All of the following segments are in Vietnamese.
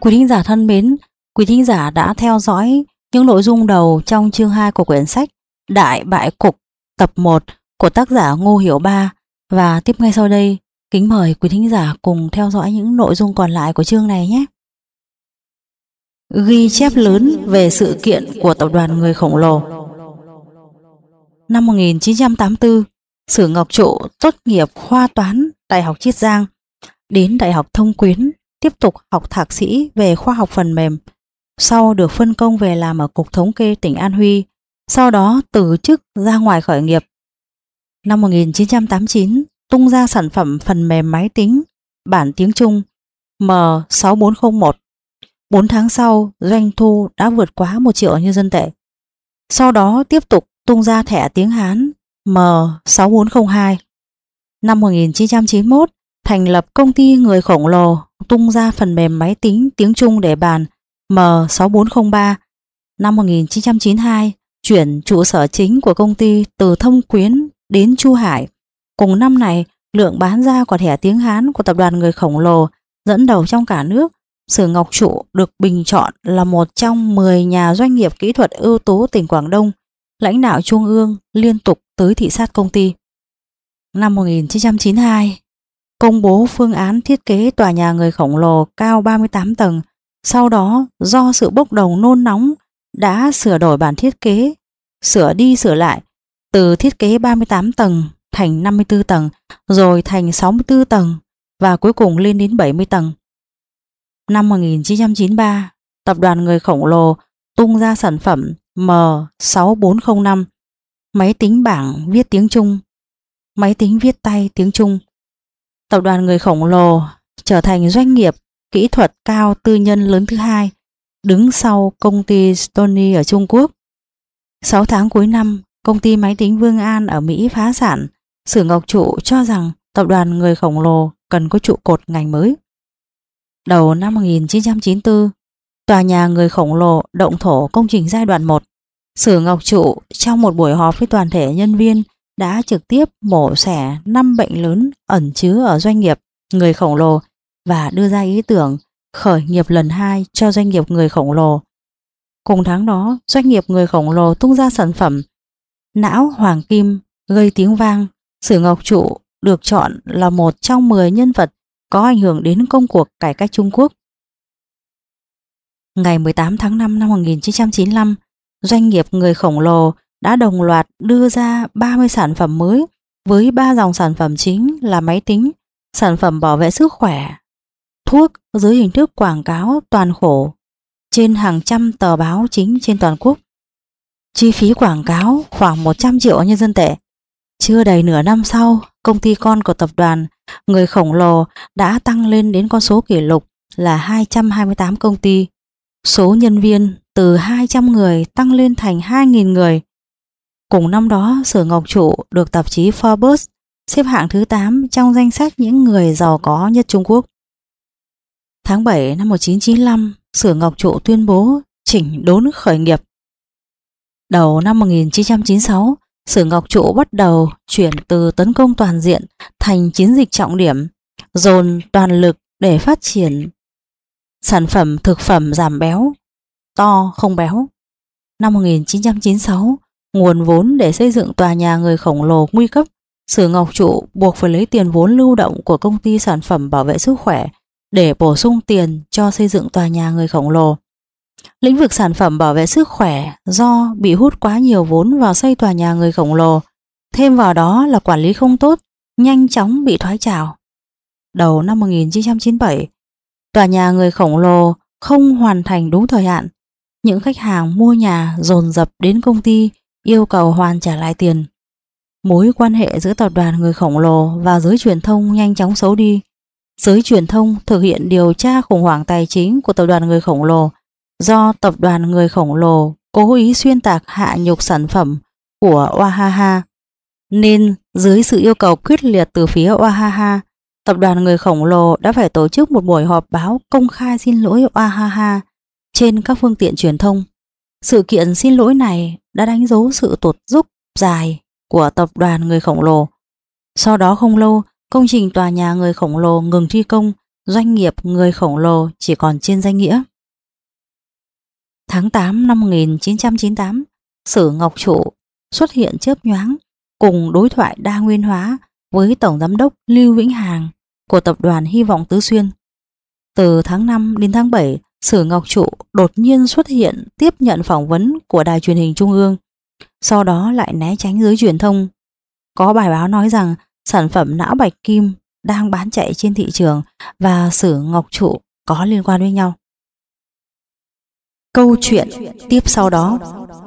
Quý thính giả thân mến, quý thính giả đã theo dõi những nội dung đầu trong chương 2 của quyển sách Đại Bại Cục tập 1 của tác giả Ngô Hiểu Ba, và tiếp ngay sau đây, kính mời quý thính giả cùng theo dõi những nội dung còn lại của chương này nhé. Ghi chép lớn về sự kiện của tập đoàn người khổng lồ. Năm 1984, Sử Ngọc Trụ tốt nghiệp khoa toán Đại học Chiết Giang, đến Đại học Thông Quyến tiếp tục học thạc sĩ về khoa học phần mềm, sau được phân công về làm ở Cục Thống kê tỉnh An Huy, sau đó từ chức ra ngoài khởi nghiệp. Năm 1989, tung ra sản phẩm phần mềm máy tính bản tiếng Trung M6401. 4 tháng sau, doanh thu đã vượt quá 1 triệu nhân dân tệ. Sau đó tiếp tục tung ra thẻ tiếng Hán M6402. Năm 1991, thành lập công ty người khổng lồ, tung ra phần mềm máy tính tiếng Trung để bàn M6403. Năm 1992, chuyển trụ sở chính của công ty từ Thông Quyến đến Chu Hải. Cùng năm này, lượng bán ra của thẻ tiếng Hán của tập đoàn người khổng lồ dẫn đầu trong cả nước. Sử Ngọc Trụ được bình chọn là một trong 10 nhà doanh nghiệp kỹ thuật ưu tú tỉnh Quảng Đông. Lãnh đạo trung ương liên tục tới thị sát công ty. Năm 1992, công bố phương án thiết kế tòa nhà người khổng lồ cao 38 tầng. Sau đó, do sự bốc đồng nôn nóng, đã sửa đổi bản thiết kế, sửa đi sửa lại, từ thiết kế 38 tầng thành 54 tầng, rồi thành 64 tầng và cuối cùng lên đến 70 tầng. Năm 1993, tập đoàn người khổng lồ tung ra sản phẩm M6405, máy tính bảng viết tiếng Trung, máy tính viết tay tiếng Trung. Tập đoàn người khổng lồ trở thành doanh nghiệp kỹ thuật cao tư nhân lớn thứ hai, đứng sau công ty Sony ở Trung Quốc. 6 tháng cuối năm, công ty máy tính Vương An ở Mỹ phá sản. Sử Ngọc Trụ cho rằng tập đoàn người khổng lồ cần có trụ cột ngành mới. Đầu năm 1994, tòa nhà người khổng lồ động thổ công trình giai đoạn 1. Sử Ngọc Trụ trong một buổi họp với toàn thể nhân viên đã trực tiếp mổ xẻ 5 bệnh lớn ẩn chứa ở doanh nghiệp người khổng lồ và đưa ra ý tưởng khởi nghiệp lần 2 cho doanh nghiệp người khổng lồ. Cùng tháng đó, doanh nghiệp người khổng lồ tung ra sản phẩm não hoàng kim gây tiếng vang. Sử Ngọc Trụ được chọn là một trong 10 nhân vật có ảnh hưởng đến công cuộc cải cách Trung Quốc. Ngày 18 tháng 5 năm 1995, doanh nghiệp người khổng lồ đã đồng loạt đưa ra 30 sản phẩm mới với 3 dòng sản phẩm chính là máy tính, sản phẩm bảo vệ sức khỏe, thuốc dưới hình thức quảng cáo toàn khổ trên hàng trăm tờ báo chính trên toàn quốc. Chi phí quảng cáo khoảng 100 triệu nhân dân tệ. Chưa đầy nửa năm sau, công ty con của tập đoàn người khổng lồ đã tăng lên đến con số kỷ lục là 228 công ty. Số nhân viên từ 200 người tăng lên thành 2.000 người. Cùng năm đó, Sử Ngọc Trụ được tạp chí Forbes xếp hạng thứ 8 trong danh sách những người giàu có nhất Trung Quốc. Tháng 7 năm 1995, Sử Ngọc Trụ tuyên bố chỉnh đốn khởi nghiệp. Đầu năm 1996, Sử Ngọc Trụ bắt đầu chuyển từ tấn công toàn diện thành chiến dịch trọng điểm, dồn toàn lực để phát triển sản phẩm thực phẩm giảm béo, to không béo. Năm 1996, nguồn vốn để xây dựng tòa nhà người khổng lồ nguy cấp, Sử Ngọc Trụ buộc phải lấy tiền vốn lưu động của công ty sản phẩm bảo vệ sức khỏe để bổ sung tiền cho xây dựng tòa nhà người khổng lồ. Lĩnh vực sản phẩm bảo vệ sức khỏe do bị hút quá nhiều vốn vào xây tòa nhà người khổng lồ, thêm vào đó là quản lý không tốt, nhanh chóng bị thoái trào. Đầu năm 1997, tòa nhà người khổng lồ không hoàn thành đúng thời hạn. Những khách hàng mua nhà dồn dập đến công ty yêu cầu hoàn trả lại tiền. Mối quan hệ giữa tập đoàn người khổng lồ và giới truyền thông nhanh chóng xấu đi. Giới truyền thông thực hiện điều tra khủng hoảng tài chính của tập đoàn người khổng lồ do tập đoàn người khổng lồ cố ý xuyên tạc hạ nhục sản phẩm của Wahaha. Nên dưới sự yêu cầu quyết liệt từ phía Wahaha, tập đoàn người khổng lồ đã phải tổ chức một buổi họp báo công khai xin lỗi Wahaha trên các phương tiện truyền thông. Sự kiện xin lỗi này đã đánh dấu sự tụt dốc dài của tập đoàn người khổng lồ. Sau đó không lâu, công trình tòa nhà người khổng lồ ngừng thi công doanh nghiệp người khổng lồ chỉ còn trên danh nghĩa. Tháng 8 năm 1998, Sử Ngọc Trụ xuất hiện chớp nhoáng cùng đối thoại đa nguyên hóa với Tổng Giám đốc Lưu Vĩnh Hằng của Tập đoàn Hy vọng Tứ Xuyên. Từ tháng 5 đến tháng 7, Sử Ngọc Trụ đột nhiên xuất hiện tiếp nhận phỏng vấn của Đài Truyền hình Trung ương, sau đó lại né tránh giới truyền thông. Có bài báo nói rằng sản phẩm não bạch kim đang bán chạy trên thị trường và Sử Ngọc Trụ có liên quan với nhau. Câu chuyện tiếp sau đó.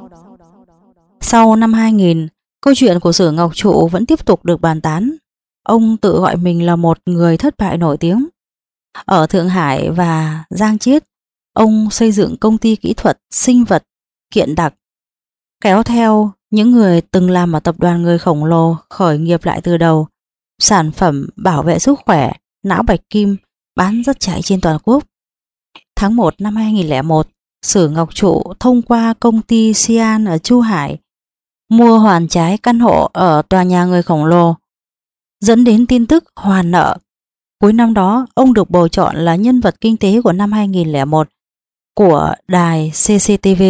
Sau năm 2000, câu chuyện của Sử Ngọc Trụ vẫn tiếp tục được bàn tán. Ông tự gọi mình là một người thất bại nổi tiếng. Ở Thượng Hải và Giang Chiết, ông xây dựng công ty kỹ thuật sinh vật Kiện Đặc, kéo theo những người từng làm ở tập đoàn người khổng lồ khởi nghiệp lại từ đầu. Sản phẩm bảo vệ sức khỏe não bạch kim bán rất chạy trên toàn quốc. Tháng 1 năm 2001, Sử Ngọc Trụ thông qua công ty Xi'an ở Chu Hải mua hoàn trái căn hộ ở tòa nhà người khổng lồ, dẫn đến tin tức hoàn nợ. Cuối năm đó, ông được bầu chọn là nhân vật kinh tế của năm 2001 của đài CCTV.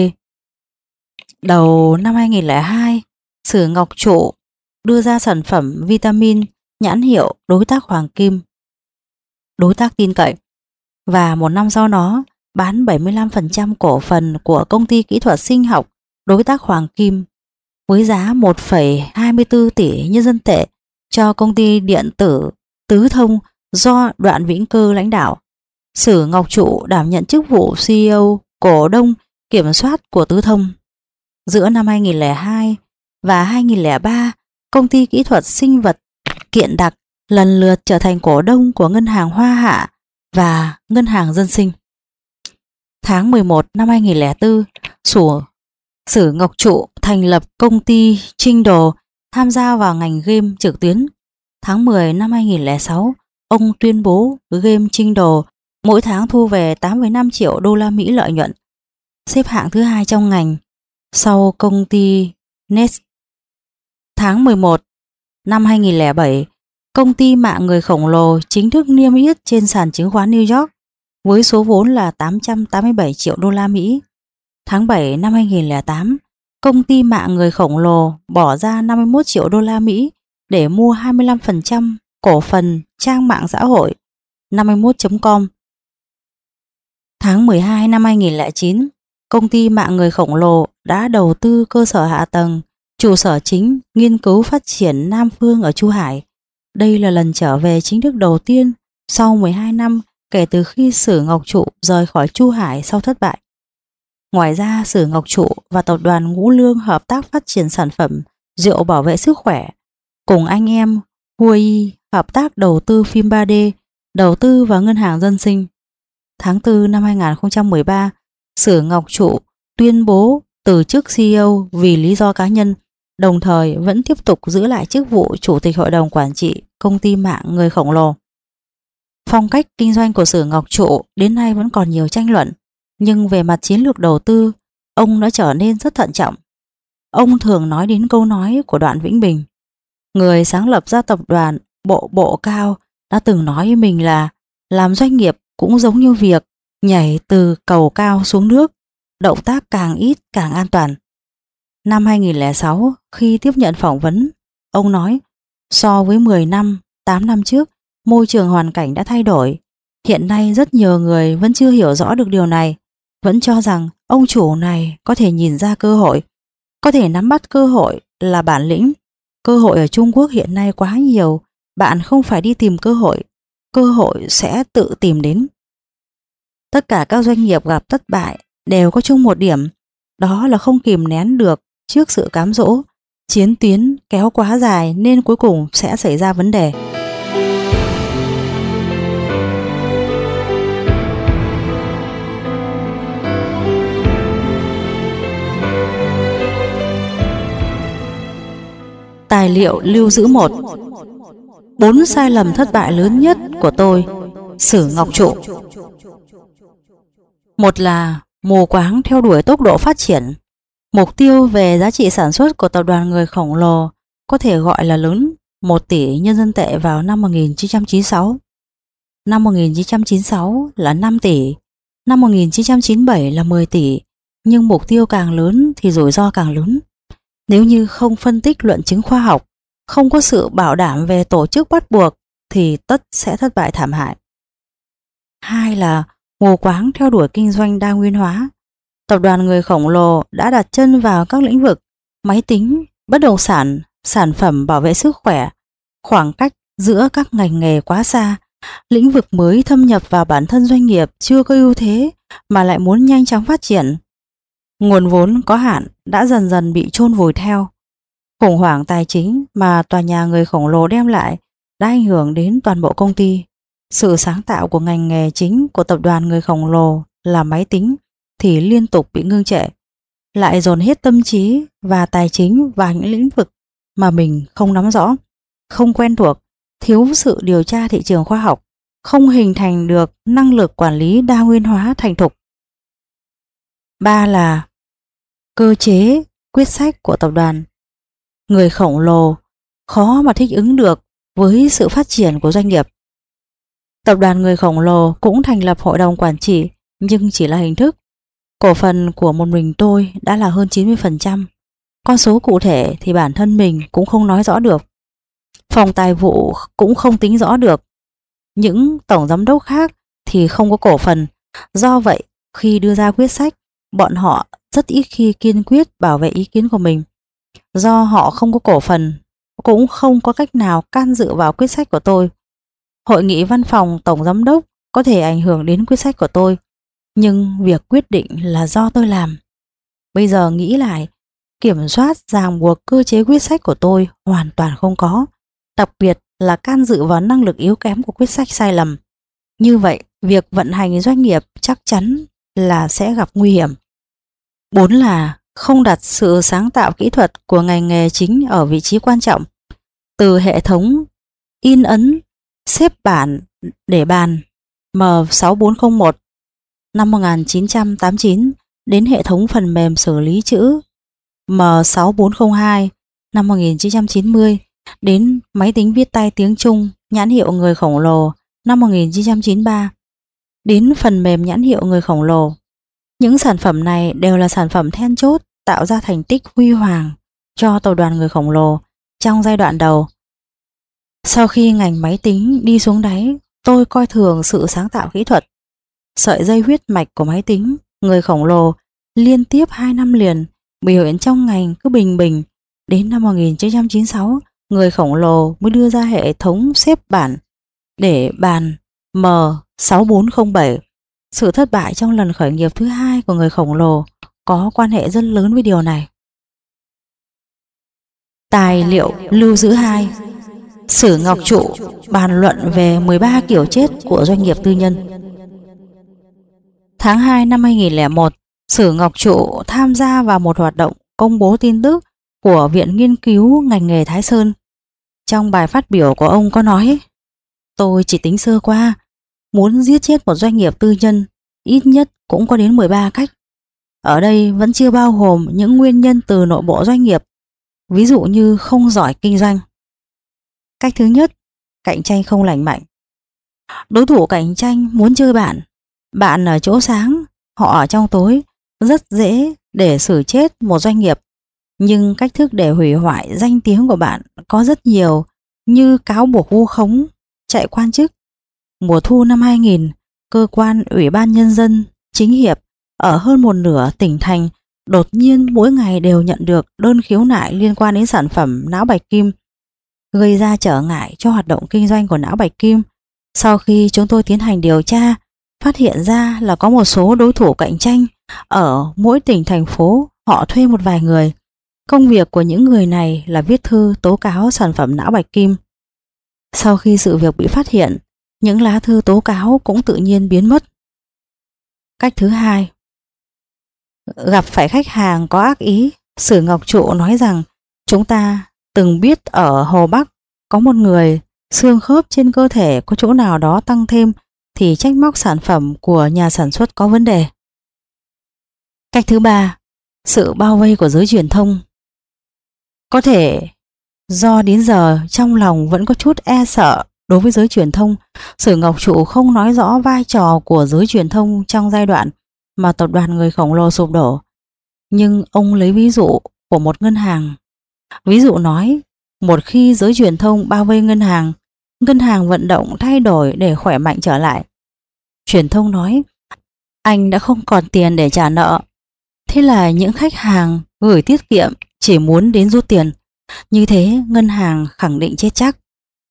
Đầu năm 2002, Sử Ngọc Trụ đưa ra sản phẩm vitamin nhãn hiệu Đối tác Hoàng Kim, đối tác tin cậy, và một năm sau đó bán 75% cổ phần của công ty kỹ thuật sinh học Đối tác Hoàng Kim với giá 1,24 tỷ nhân dân tệ cho công ty điện tử Tứ Thông do Đoạn Vĩnh Cơ lãnh đạo. Sử Ngọc Trụ đảm nhận chức vụ CEO cổ đông kiểm soát của Tứ Thông. Giữa năm 2002 và 2003, công ty kỹ thuật sinh vật Kiện Đặc lần lượt trở thành cổ đông của Ngân hàng Hoa Hạ và Ngân hàng Dân sinh. Tháng 11 năm 2004, Sử Ngọc Trụ thành lập công ty Trinh Đồ tham gia vào ngành game trực tuyến. Tháng 10 năm 2006, ông tuyên bố game Trinh Đồ mỗi tháng thu về 8,5 triệu đô la Mỹ lợi nhuận, xếp hạng thứ 2 trong ngành sau công ty Nest. Tháng 11 năm 2007, công ty mạng người khổng lồ chính thức niêm yết trên sàn chứng khoán New York với số vốn là 887 triệu đô la Mỹ. Tháng 7 năm 2008, công ty mạng người khổng lồ bỏ ra 51 triệu đô la Mỹ để mua 25% cổ phần trang mạng xã hội 51.com. Tháng 12 năm 2009, công ty mạng người khổng lồ đã đầu tư cơ sở hạ tầng, trụ sở chính, nghiên cứu phát triển Nam Phương ở Chu Hải. Đây là lần trở về chính thức đầu tiên sau 12 năm kể từ khi Sử Ngọc Trụ rời khỏi Chu Hải sau thất bại. Ngoài ra, Sử Ngọc Trụ và tập đoàn Ngũ Lương hợp tác phát triển sản phẩm rượu bảo vệ sức khỏe. Cùng anh em Huawei hợp tác đầu tư phim 3D, đầu tư vào Ngân hàng Dân sinh. Tháng 4 năm 2013, Sử Ngọc Trụ tuyên bố từ chức CEO vì lý do cá nhân, đồng thời vẫn tiếp tục giữ lại chức vụ Chủ tịch Hội đồng Quản trị công ty mạng người khổng lồ. Phong cách kinh doanh của Sử Ngọc Trụ đến nay vẫn còn nhiều tranh luận, nhưng về mặt chiến lược đầu tư, ông đã trở nên rất thận trọng. Ông thường nói đến câu nói của Đoạn Vĩnh Bình, người sáng lập ra tập đoàn Bộ Cao, đã từng nói với mình là làm doanh nghiệp cũng giống như việc nhảy từ cầu cao xuống nước, động tác càng ít càng an toàn. Năm 2006, khi tiếp nhận phỏng vấn, ông nói, so với 10 năm, 8 năm trước, môi trường hoàn cảnh đã thay đổi. Hiện nay rất nhiều người vẫn chưa hiểu rõ được điều này, vẫn cho rằng ông chủ này có thể nhìn ra cơ hội, có thể nắm bắt cơ hội là bản lĩnh. Cơ hội ở Trung Quốc hiện nay quá nhiều, bạn không phải đi tìm cơ hội sẽ tự tìm đến. Tất cả các doanh nghiệp gặp thất bại đều có chung một điểm, đó là không kìm nén được trước sự cám dỗ, chiến tuyến kéo quá dài nên cuối cùng sẽ xảy ra vấn đề. Tài liệu lưu giữ 1. 4 sai lầm thất bại lớn nhất của tôi, Sử Ngọc Trụ. Một là mù quáng theo đuổi tốc độ phát triển. Mục tiêu về giá trị sản xuất của tập đoàn người khổng lồ có thể gọi là lớn, 1 tỷ nhân dân tệ vào năm 1996. năm 1996 là 5 tỷ, năm 1997 là 10 tỷ, nhưng mục tiêu càng lớn thì rủi ro càng lớn. Nếu như không phân tích luận chứng khoa học, không có sự bảo đảm về tổ chức bắt buộc thì tất sẽ thất bại thảm hại. Hai là mù quáng theo đuổi kinh doanh đa nguyên hóa. Tập đoàn người khổng lồ đã đặt chân vào các lĩnh vực máy tính, bất động sản, sản phẩm bảo vệ sức khỏe. Khoảng cách giữa các ngành nghề quá xa, lĩnh vực mới thâm nhập vào bản thân doanh nghiệp chưa có ưu thế mà lại muốn nhanh chóng phát triển. Nguồn vốn có hạn đã dần dần bị chôn vùi theo. Khủng hoảng tài chính mà tòa nhà người khổng lồ đem lại đã ảnh hưởng đến toàn bộ công ty. Sự sáng tạo của ngành nghề chính của tập đoàn người khổng lồ là máy tính thì liên tục bị ngưng trệ, lại dồn hết tâm trí và tài chính vào những lĩnh vực mà mình không nắm rõ, không quen thuộc, thiếu sự điều tra thị trường khoa học, không hình thành được năng lực quản lý đa nguyên hóa thành thục. Ba là cơ chế, quyết sách của tập đoàn người khổng lồ khó mà thích ứng được với sự phát triển của doanh nghiệp. Tập đoàn người khổng lồ cũng thành lập hội đồng quản trị nhưng chỉ là hình thức. Cổ phần của một mình tôi đã là hơn 90%. Con số cụ thể thì bản thân mình cũng không nói rõ được. Phòng tài vụ cũng không tính rõ được. Những tổng giám đốc khác thì không có cổ phần. Do vậy, khi đưa ra quyết sách, bọn họ rất ít khi kiên quyết bảo vệ ý kiến của mình. Do họ không có cổ phần, cũng không có cách nào can dự vào quyết sách của tôi. Hội nghị văn phòng tổng giám đốc có thể ảnh hưởng đến quyết sách của tôi, nhưng việc quyết định là do tôi làm. Bây giờ nghĩ lại, kiểm soát ràng buộc cơ chế quyết sách của tôi hoàn toàn không có, đặc biệt là can dự vào năng lực yếu kém của quyết sách sai lầm. Như vậy, việc vận hành doanh nghiệp chắc chắn là sẽ gặp nguy hiểm. 4 là không đặt sự sáng tạo kỹ thuật của ngành nghề chính ở vị trí quan trọng. Từ hệ thống in ấn, xếp bản để bàn M6401 năm 1989 đến hệ thống phần mềm xử lý chữ M6402 năm 1990 đến máy tính viết tay tiếng Trung nhãn hiệu người khổng lồ năm 1993 đến phần mềm nhãn hiệu người khổng lồ. Những sản phẩm này đều là sản phẩm then chốt tạo ra thành tích huy hoàng cho tập đoàn người khổng lồ trong giai đoạn đầu. Sau khi ngành máy tính đi xuống đáy, tôi coi thường sự sáng tạo kỹ thuật. Sợi dây huyết mạch của máy tính, người khổng lồ liên tiếp 2 năm liền, biểu hiện trong ngành cứ bình bình. Đến năm 1996, người khổng lồ mới đưa ra hệ thống xếp bản để bàn M6407. Sự thất bại trong lần khởi nghiệp thứ hai của người khổng lồ có quan hệ rất lớn với điều này. Tài liệu lưu giữ 2. Sử Ngọc Trụ bàn luận về 13 kiểu chết của doanh nghiệp tư nhân. Tháng 2 năm 2001, Sử Ngọc Trụ tham gia vào một hoạt động công bố tin tức của Viện Nghiên cứu Ngành nghề Thái Sơn. Trong bài phát biểu của ông có nói: tôi chỉ tính sơ qua, muốn giết chết một doanh nghiệp tư nhân ít nhất cũng có đến 13 cách. Ở đây vẫn chưa bao gồm những nguyên nhân từ nội bộ doanh nghiệp, ví dụ như không giỏi kinh doanh. Cách thứ nhất, cạnh tranh không lành mạnh. Đối thủ cạnh tranh muốn chơi bạn. Bạn ở chỗ sáng, họ ở trong tối, rất dễ để xử chết một doanh nghiệp. Nhưng cách thức để hủy hoại danh tiếng của bạn có rất nhiều, như cáo buộc vu khống, chạy quan chức. Mùa thu năm 2000, cơ quan Ủy ban Nhân dân, Chính hiệp ở hơn một nửa tỉnh thành đột nhiên mỗi ngày đều nhận được đơn khiếu nại liên quan đến sản phẩm não bạch kim, gây ra trở ngại cho hoạt động kinh doanh của não bạch kim. Sau khi chúng tôi tiến hành điều tra, phát hiện ra là có một số đối thủ cạnh tranh ở mỗi tỉnh thành phố, họ thuê một vài người. Công việc của những người này là viết thư tố cáo sản phẩm não bạch kim. Sau khi sự việc bị phát hiện, những lá thư tố cáo cũng tự nhiên biến mất. Cách thứ hai, gặp phải khách hàng có ác ý. Sử Ngọc Trụ nói rằng chúng ta từng biết ở Hồ Bắc có một người xương khớp trên cơ thể có chỗ nào đó tăng thêm thì trách móc sản phẩm của nhà sản xuất có vấn đề. Cách thứ ba, sự bao vây của giới truyền thông. Có thể do đến giờ trong lòng vẫn có chút e sợ Đối với giới truyền thông, Sử Ngọc Trụ không nói rõ vai trò của giới truyền thông trong giai đoạn mà tập đoàn người khổng lồ sụp đổ. Nhưng ông lấy ví dụ của một ngân hàng. Ví dụ nói, một khi giới truyền thông bao vây ngân hàng vận động thay đổi để khỏe mạnh trở lại. Truyền thông nói, anh đã không còn tiền để trả nợ. Thế là những khách hàng gửi tiết kiệm chỉ muốn đến rút tiền. Như thế ngân hàng khẳng định chết chắc.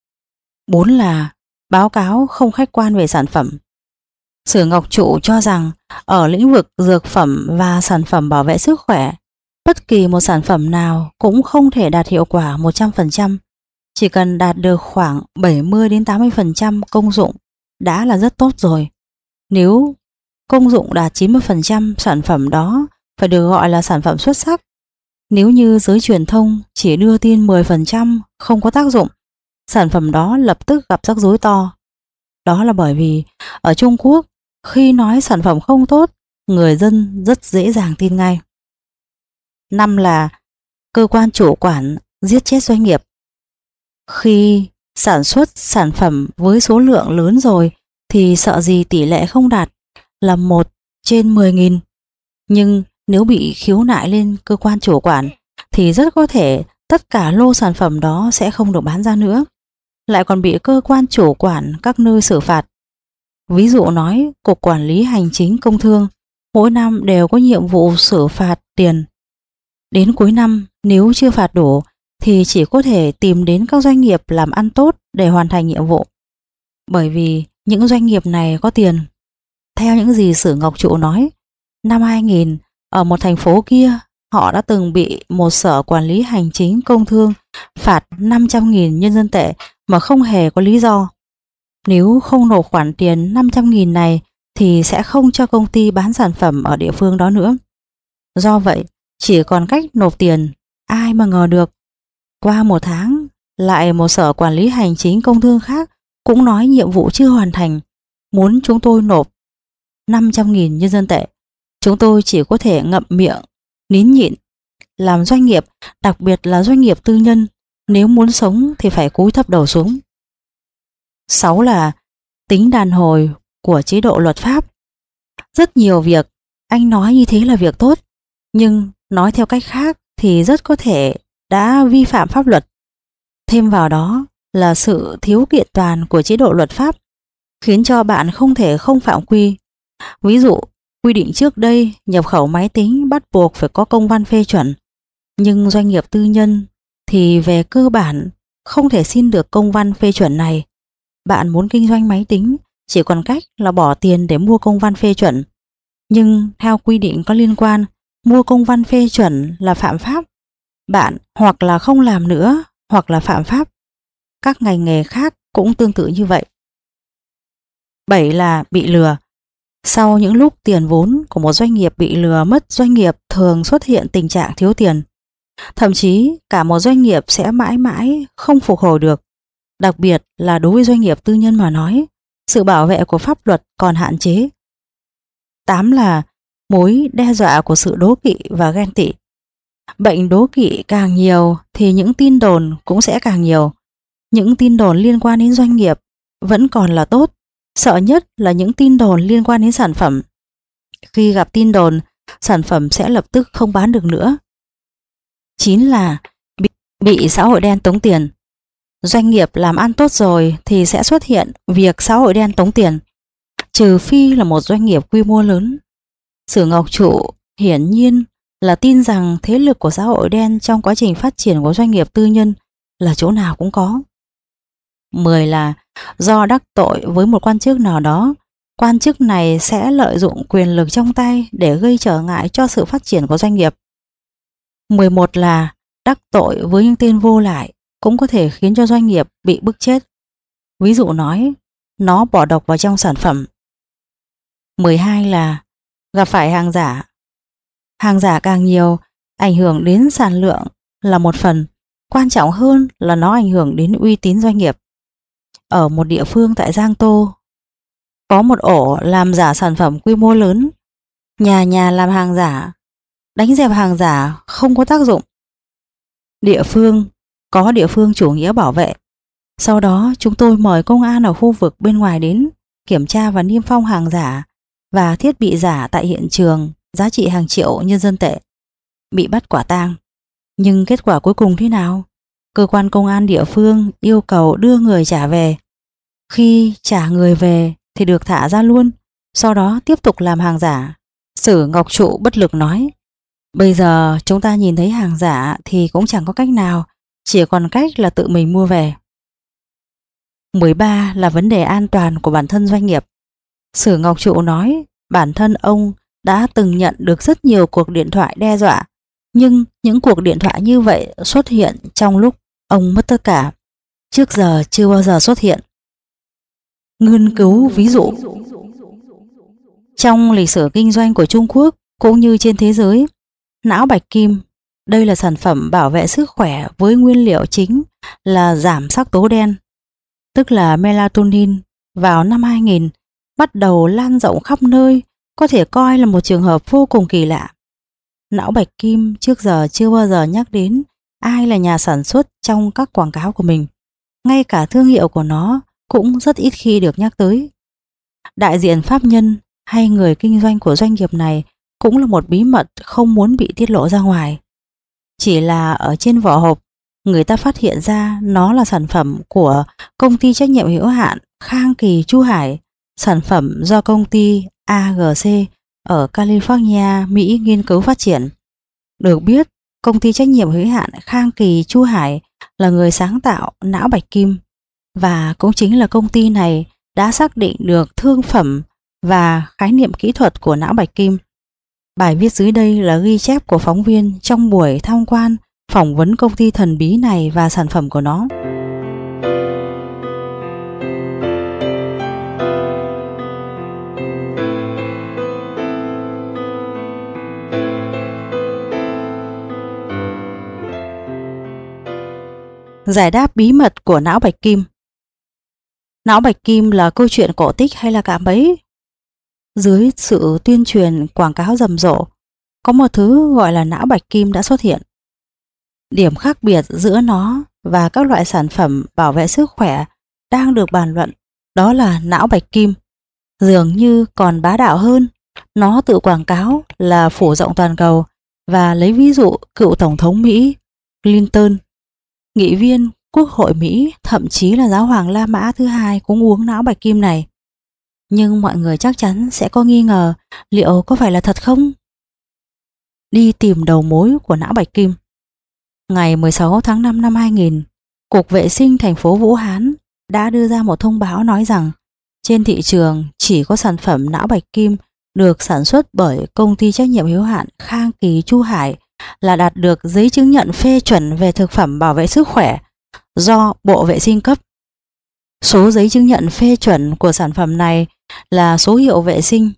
4 là báo cáo không khách quan về sản phẩm. Sử Ngọc Trụ cho rằng ở lĩnh vực dược phẩm và sản phẩm bảo vệ sức khỏe, bất kỳ một sản phẩm nào cũng không thể đạt hiệu quả 100%, chỉ cần đạt được khoảng 70-80% công dụng đã là rất tốt rồi. Nếu công dụng đạt 90%, sản phẩm đó phải được gọi là sản phẩm xuất sắc. Nếu như giới truyền thông chỉ đưa tin 10% không có tác dụng, sản phẩm đó lập tức gặp rắc rối to. Đó là bởi vì ở Trung Quốc, khi nói sản phẩm không tốt, người dân rất dễ dàng tin ngay. 5 là cơ quan chủ quản giết chết doanh nghiệp. Khi sản xuất sản phẩm với số lượng lớn rồi thì sợ gì tỷ lệ không đạt là 1/10.000. Nhưng nếu bị khiếu nại lên cơ quan chủ quản thì rất có thể tất cả lô sản phẩm đó sẽ không được bán ra nữa, lại còn bị cơ quan chủ quản các nơi xử phạt. Ví dụ nói, Cục Quản lý Hành chính Công Thương mỗi năm đều có nhiệm vụ xử phạt tiền. Đến cuối năm, nếu chưa phạt đủ thì chỉ có thể tìm đến các doanh nghiệp làm ăn tốt để hoàn thành nhiệm vụ. Bởi vì những doanh nghiệp này có tiền. Theo những gì Sử Ngọc Trụ nói, năm 2000, ở một thành phố kia, họ đã từng bị một sở quản lý hành chính công thương phạt 500.000 nhân dân tệ mà không hề có lý do. Nếu không nộp khoản tiền 500.000 này thì sẽ không cho công ty bán sản phẩm ở địa phương đó nữa. Do vậy, chỉ còn cách nộp tiền. Ai mà ngờ được. Qua một tháng, lại một sở quản lý hành chính công thương khác cũng nói nhiệm vụ chưa hoàn thành, muốn chúng tôi nộp 500.000 nhân dân tệ. Chúng tôi chỉ có thể ngậm miệng, nín nhịn. Làm doanh nghiệp, đặc biệt là doanh nghiệp tư nhân, nếu muốn sống thì phải cúi thấp đầu xuống. 6 là tính đàn hồi của chế độ luật pháp. Rất nhiều việc anh nói như thế là việc tốt, nhưng nói theo cách khác thì rất có thể đã vi phạm pháp luật. Thêm vào đó là sự thiếu kiện toàn của chế độ luật pháp, khiến cho bạn không thể không phạm quy. Ví dụ, quy định trước đây nhập khẩu máy tính bắt buộc phải có công văn phê chuẩn, nhưng doanh nghiệp tư nhân thì về cơ bản không thể xin được công văn phê chuẩn này. Bạn muốn kinh doanh máy tính, chỉ còn cách là bỏ tiền để mua công văn phê chuẩn. Nhưng theo quy định có liên quan, mua công văn phê chuẩn là phạm pháp. Bạn hoặc là không làm nữa, hoặc là phạm pháp. Các ngành nghề khác cũng tương tự như vậy. 7 là bị lừa. Sau những lúc tiền vốn của một doanh nghiệp bị lừa mất, doanh nghiệp thường xuất hiện tình trạng thiếu tiền. Thậm chí cả một doanh nghiệp sẽ mãi mãi không phục hồi được. Đặc biệt là đối với doanh nghiệp tư nhân mà nói, sự bảo vệ của pháp luật còn hạn chế. 8 là mối đe dọa của sự đố kỵ và ghen tị. Bệnh đố kỵ càng nhiều thì những tin đồn cũng sẽ càng nhiều. Những tin đồn liên quan đến doanh nghiệp vẫn còn là tốt, sợ nhất là những tin đồn liên quan đến sản phẩm. Khi gặp tin đồn, sản phẩm sẽ lập tức không bán được nữa. 9 là bị xã hội đen tống tiền. Doanh nghiệp làm ăn tốt rồi thì sẽ xuất hiện việc xã hội đen tống tiền, trừ phi là một doanh nghiệp quy mô lớn. Sử Ngọc Trụ hiển nhiên là tin rằng thế lực của xã hội đen trong quá trình phát triển của doanh nghiệp tư nhân là chỗ nào cũng có. 10 là do đắc tội với một quan chức nào đó, quan chức này sẽ lợi dụng quyền lực trong tay để gây trở ngại cho sự phát triển của doanh nghiệp. 11 là đắc tội với những tên vô lại cũng có thể khiến cho doanh nghiệp bị bức chết. Ví dụ nói, nó bỏ độc vào trong sản phẩm. 12 là gặp phải hàng giả. Hàng giả càng nhiều, ảnh hưởng đến sản lượng là một phần, quan trọng hơn là nó ảnh hưởng đến uy tín doanh nghiệp. Ở một địa phương tại Giang Tô, có một ổ làm giả sản phẩm quy mô lớn, nhà nhà làm hàng giả, đánh dẹp hàng giả không có tác dụng. Địa phương có địa phương chủ nghĩa bảo vệ, Sau đó chúng tôi mời công an ở khu vực bên ngoài đến kiểm tra và niêm phong hàng giả và thiết bị giả tại hiện trường, giá trị hàng triệu nhân dân tệ. Bị bắt quả tang. Nhưng kết quả cuối cùng thế nào? Cơ quan công an địa phương yêu cầu đưa người trả về. Khi trả người về thì được thả ra luôn, sau đó tiếp tục làm hàng giả. Sử Ngọc Trụ bất lực nói: bây giờ chúng ta nhìn thấy hàng giả thì cũng chẳng có cách nào, chỉ còn cách là tự mình mua về. 13 là vấn đề an toàn của bản thân doanh nghiệp. Sử Ngọc Trụ nói bản thân ông đã từng nhận được rất nhiều cuộc điện thoại đe dọa, nhưng những cuộc điện thoại như vậy xuất hiện trong lúc ông mất tất cả, trước giờ chưa bao giờ xuất hiện. Nghiên cứu ví dụ. Trong lịch sử kinh doanh của Trung Quốc cũng như trên thế giới, não bạch kim, đây là sản phẩm bảo vệ sức khỏe với nguyên liệu chính là giảm sắc tố đen, tức là melatonin, vào năm 2000 bắt đầu lan rộng khắp nơi, có thể coi là một trường hợp vô cùng kỳ lạ. Não bạch kim trước giờ chưa bao giờ nhắc đến ai là nhà sản xuất trong các quảng cáo của mình. Ngay cả thương hiệu của nó cũng rất ít khi được nhắc tới. Đại diện pháp nhân hay người kinh doanh của doanh nghiệp này cũng là một bí mật không muốn bị tiết lộ ra ngoài. Chỉ là ở trên vỏ hộp, người ta phát hiện ra nó là sản phẩm của công ty trách nhiệm hữu hạn Khang Kỳ Chu Hải, sản phẩm do công ty AGC ở California, Mỹ nghiên cứu phát triển. Được biết, công ty trách nhiệm hữu hạn Khang Kỳ Chu Hải là người sáng tạo não bạch kim, và cũng chính là công ty này đã xác định được thương phẩm và khái niệm kỹ thuật của não bạch kim. Bài viết dưới đây là ghi chép của phóng viên trong buổi tham quan phỏng vấn công ty thần bí này và sản phẩm của nó. Giải đáp bí mật của não bạch kim. Não bạch kim là câu chuyện cổ tích hay là cạm bẫy? Dưới sự tuyên truyền quảng cáo rầm rộ, có một thứ gọi là não bạch kim đã xuất hiện. Điểm khác biệt giữa nó và các loại sản phẩm bảo vệ sức khỏe đang được bàn luận đó là não bạch kim dường như còn bá đạo hơn. Nó tự quảng cáo là phổ rộng toàn cầu và lấy ví dụ cựu Tổng thống Mỹ Clinton, nghị viên Quốc hội Mỹ, thậm chí là giáo hoàng La Mã thứ hai cũng uống não bạch kim này. Nhưng mọi người chắc chắn sẽ có nghi ngờ liệu có phải là thật không? Đi tìm đầu mối của não bạch kim. Ngày 16 tháng 5 năm 2000, Cục Vệ sinh thành phố Vũ Hán đã đưa ra một thông báo nói rằng trên thị trường chỉ có sản phẩm não bạch kim được sản xuất bởi công ty trách nhiệm hữu hạn Khang Kỳ Chu Hải là đạt được giấy chứng nhận phê chuẩn về thực phẩm bảo vệ sức khỏe do Bộ Vệ sinh cấp. Số giấy chứng nhận phê chuẩn của sản phẩm này là số hiệu vệ sinh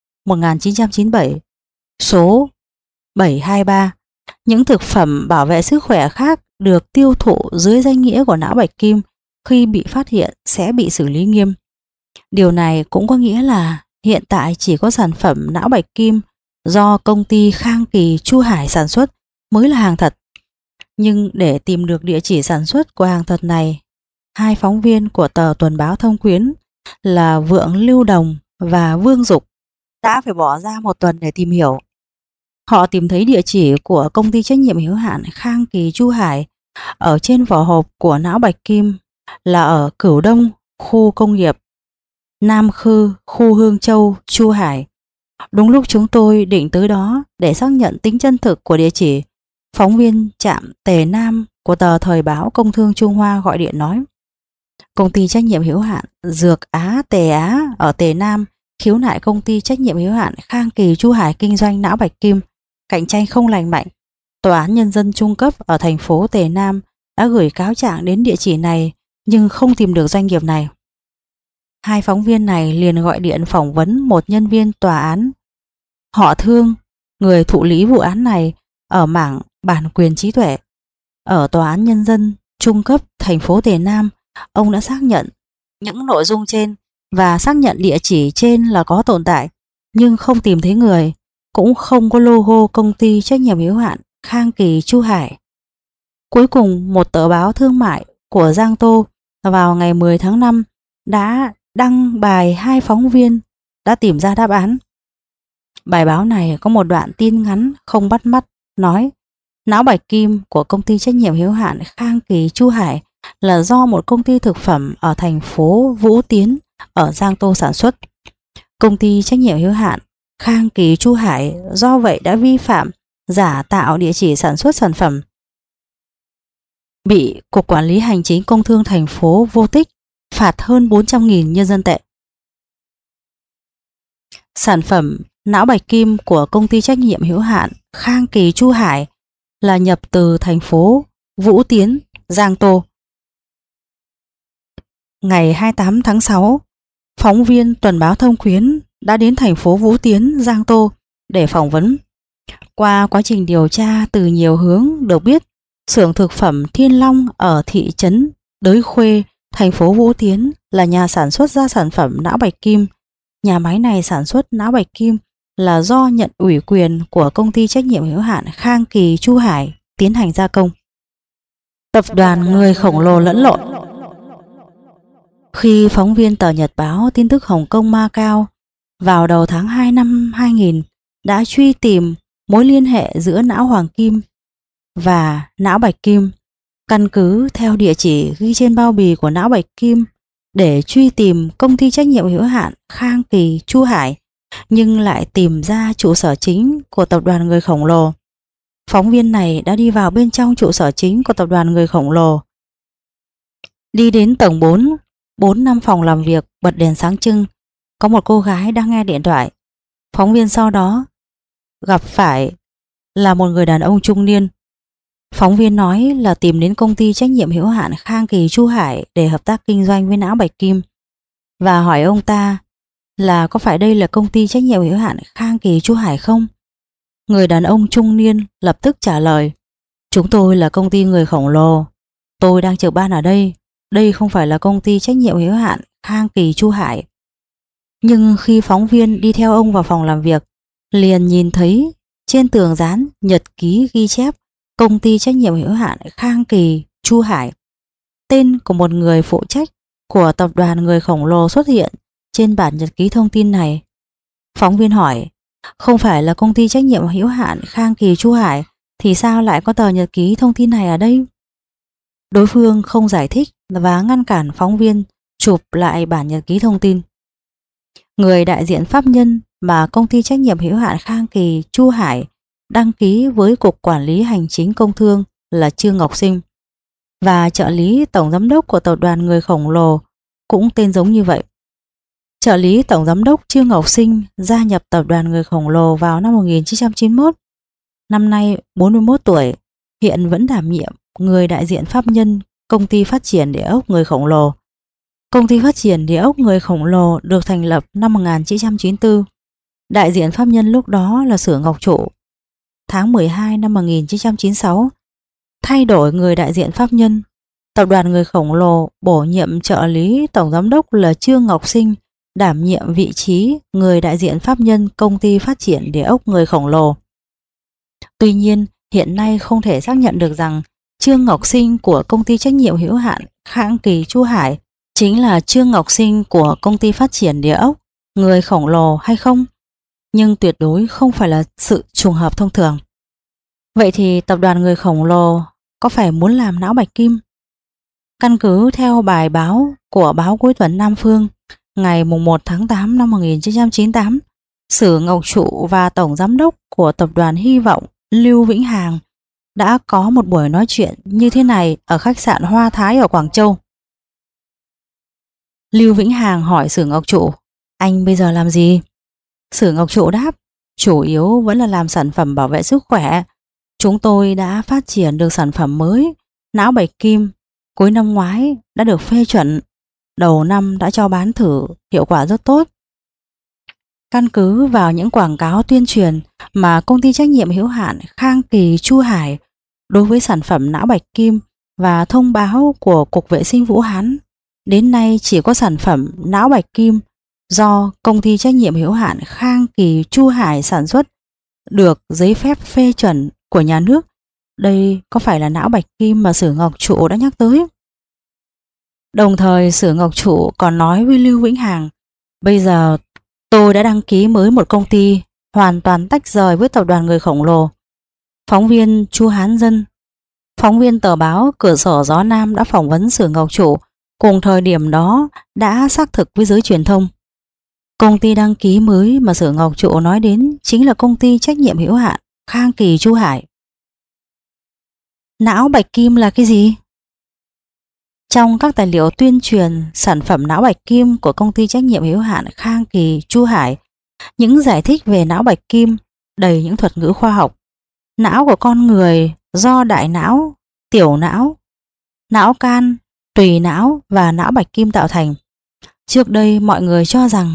1997, số 723. Những thực phẩm bảo vệ sức khỏe khác được tiêu thụ dưới danh nghĩa của não bạch kim khi bị phát hiện sẽ bị xử lý nghiêm. Điều này cũng có nghĩa là hiện tại chỉ có sản phẩm não bạch kim do công ty Khang Kỳ Chu Hải sản xuất mới là hàng thật. Nhưng để tìm được địa chỉ sản xuất của hàng thật này, hai phóng viên của tờ Tuần báo Thông Quyến là Vượng Lưu Đồng và Vương Dục đã phải bỏ ra một tuần để tìm hiểu. Họ tìm thấy địa chỉ của công ty trách nhiệm hữu hạn Khang Kỳ Chu Hải ở trên vỏ hộp của não bạch kim là ở Cửu Đông, khu công nghiệp Nam Khư, khu Hương Châu, Chu Hải. Đúng lúc chúng tôi định tới đó để xác nhận tính chân thực của địa chỉ, phóng viên trạm Tề Nam của tờ Thời báo Công thương Trung Hoa gọi điện nói: công ty trách nhiệm hữu hạn Dược Á Tề Á ở Tề Nam khiếu nại công ty trách nhiệm hữu hạn Khang Kỳ Chu Hải kinh doanh não bạch kim, cạnh tranh không lành mạnh. Tòa án Nhân dân trung cấp ở thành phố Tề Nam đã gửi cáo trạng đến địa chỉ này nhưng không tìm được doanh nghiệp này. Hai phóng viên này liền gọi điện phỏng vấn một nhân viên tòa án họ Thương, người thụ lý vụ án này ở mảng bản quyền trí tuệ. Ở Tòa án Nhân dân trung cấp thành phố Tề Nam, ông đã xác nhận những nội dung trên và xác nhận địa chỉ trên là có tồn tại, nhưng không tìm thấy người, cũng không có logo công ty trách nhiệm hữu hạn Khang Kỳ Chu Hải. Cuối cùng, một tờ báo thương mại của Giang Tô vào ngày 10 tháng 5 đã đăng bài hai phóng viên đã tìm ra đáp án. Bài báo này có một đoạn tin ngắn không bắt mắt nói não bạch kim của công ty trách nhiệm hữu hạn Khang Kỳ Chu Hải là do một công ty thực phẩm ở thành phố Vũ Tiến ở Giang Tô sản xuất. Công ty trách nhiệm hữu hạn Khang Kỳ Chu Hải do vậy đã vi phạm giả tạo địa chỉ sản xuất sản phẩm, bị Cục Quản lý Hành chính Công thương thành phố Vô Tích phạt hơn 400.000 nhân dân tệ. Sản phẩm não bạch kim của công ty trách nhiệm hữu hạn Khang Kỳ Chu Hải là nhập từ thành phố Vũ Tiến, Giang Tô. Ngày 28 tháng 6, phóng viên Tuần báo Thông Quyến đã đến thành phố Vũ Tiến, Giang Tô để phỏng vấn. Qua quá trình điều tra từ nhiều hướng được biết, xưởng thực phẩm Thiên Long ở thị trấn Đới Khuê, thành phố Vũ Tiến là nhà sản xuất ra sản phẩm não bạch kim. Nhà máy này sản xuất não bạch kim là do nhận ủy quyền của công ty trách nhiệm hữu hạn Khang Kỳ Chu Hải tiến hành gia công. Tập đoàn người khổng lồ lẫn lộn. Khi phóng viên tờ Nhật báo tin tức Hồng Kông Macau vào đầu tháng 2 năm 2000 đã truy tìm mối liên hệ giữa não hoàng kim và não bạch kim, căn cứ theo địa chỉ ghi trên bao bì của não bạch kim để truy tìm công ty trách nhiệm hữu hạn Khang Kỳ Chu Hải, nhưng lại tìm ra trụ sở chính của tập đoàn người khổng lồ. Phóng viên này đã đi vào bên trong trụ sở chính của tập đoàn người khổng lồ. Đi đến tầng 4 năm phòng làm việc bật đèn sáng trưng, có một cô gái đang nghe điện thoại. Phóng viên sau đó gặp phải là một người đàn ông trung niên. Phóng viên nói là tìm đến công ty trách nhiệm hữu hạn Khang Kỳ Chu Hải để hợp tác kinh doanh với não bạch kim và hỏi ông ta là có phải đây là công ty trách nhiệm hữu hạn Khang Kỳ Chu Hải không? Người đàn ông trung niên lập tức trả lời: chúng tôi là công ty người khổng lồ, tôi đang trực ban ở đây, đây không phải là công ty trách nhiệm hữu hạn Khang Kỳ Chu Hải. Nhưng khi phóng viên đi theo ông vào phòng làm việc, liền nhìn thấy trên tường dán nhật ký ghi chép công ty trách nhiệm hữu hạn Khang Kỳ Chu Hải. Tên của một người phụ trách của tập đoàn người khổng lồ xuất hiện trên bản nhật ký thông tin này. Phóng viên hỏi: không phải là công ty trách nhiệm hữu hạn Khang Kỳ Chu Hải thì sao lại có tờ nhật ký thông tin này ở đây? Đối phương không giải thích và ngăn cản phóng viên chụp lại bản nhật ký thông tin. Người đại diện pháp nhân mà công ty trách nhiệm hữu hạn Khang Kỳ Chu Hải đăng ký với Cục Quản lý Hành chính Công thương là Trương Ngọc Sinh, và trợ lý tổng giám đốc của tập đoàn người khổng lồ cũng tên giống như vậy. Trợ lý tổng giám đốc Trương Ngọc Sinh gia nhập tập đoàn người khổng lồ vào năm 1991. Năm nay 41 tuổi, hiện vẫn đảm nhiệm người đại diện pháp nhân công ty phát triển địa ốc người khổng lồ. Công ty phát triển địa ốc người khổng lồ được thành lập năm 1994. Đại diện pháp nhân lúc đó là xưởng Ngọc Trụ. Tháng 12 năm 1996, thay đổi người đại diện pháp nhân, tập đoàn người khổng lồ bổ nhiệm trợ lý tổng giám đốc là Trương Ngọc Sinh đảm nhiệm vị trí người đại diện pháp nhân công ty phát triển địa ốc người khổng lồ. Tuy nhiên, hiện nay không thể xác nhận được rằng Trương Ngọc Sinh của công ty trách nhiệm hữu hạn Khang Kỳ Chu Hải chính là Trương Ngọc Sinh của công ty phát triển địa ốc người khổng lồ hay không, nhưng tuyệt đối không phải là sự trùng hợp thông thường. Vậy thì tập đoàn người khổng lồ có phải muốn làm não bạch kim? Căn cứ theo bài báo của báo Cuối tuần Nam Phương ngày 1 tháng 8 năm 1998, Sử Ngọc Trụ và tổng giám đốc của tập đoàn Hy vọng Lưu Vĩnh Hàng đã có một buổi nói chuyện như thế này ở khách sạn Hoa Thái ở Quảng Châu. Lưu Vĩnh Hàng hỏi Sử Ngọc Trụ: anh bây giờ làm gì? Sử Ngọc Trụ đáp: chủ yếu vẫn là làm sản phẩm bảo vệ sức khỏe. Chúng tôi đã phát triển được sản phẩm mới, não bạch kim, cuối năm ngoái đã được phê chuẩn, đầu năm đã cho bán thử, hiệu quả rất tốt. Căn cứ vào những quảng cáo tuyên truyền mà công ty trách nhiệm hữu hạn Khang Kỳ Chu Hải đối với sản phẩm não bạch kim và thông báo của Cục Vệ sinh Vũ Hán, đến nay chỉ có sản phẩm não bạch kim do công ty trách nhiệm hữu hạn Khang Kỳ Chu Hải sản xuất được giấy phép phê chuẩn của nhà nước. Đây có phải là não bạch kim mà Sử Ngọc Trụ đã nhắc tới? Đồng thời Sử Ngọc Trụ còn nói với Lưu Vĩnh Hằng: bây giờ tôi đã đăng ký mới một công ty hoàn toàn tách rời với tập đoàn người khổng lồ. Phóng viên Chu Hán Dân, phóng viên tờ báo Cửa sổ Gió Nam đã phỏng vấn Sử Ngọc Trụ cùng thời điểm đó đã xác thực với giới truyền thông. Công ty đăng ký mới mà Sử Ngọc Trụ nói đến chính là công ty trách nhiệm hữu hạn Khang Kỳ Chu Hải. Não bạch kim là cái gì? Trong các tài liệu tuyên truyền sản phẩm não bạch kim của công ty trách nhiệm hữu hạn Khang Kỳ Chu Hải, những giải thích về não bạch kim đầy những thuật ngữ khoa học. Não của con người do đại não, tiểu não, não can, tùy não và não bạch kim tạo thành. Trước đây mọi người cho rằng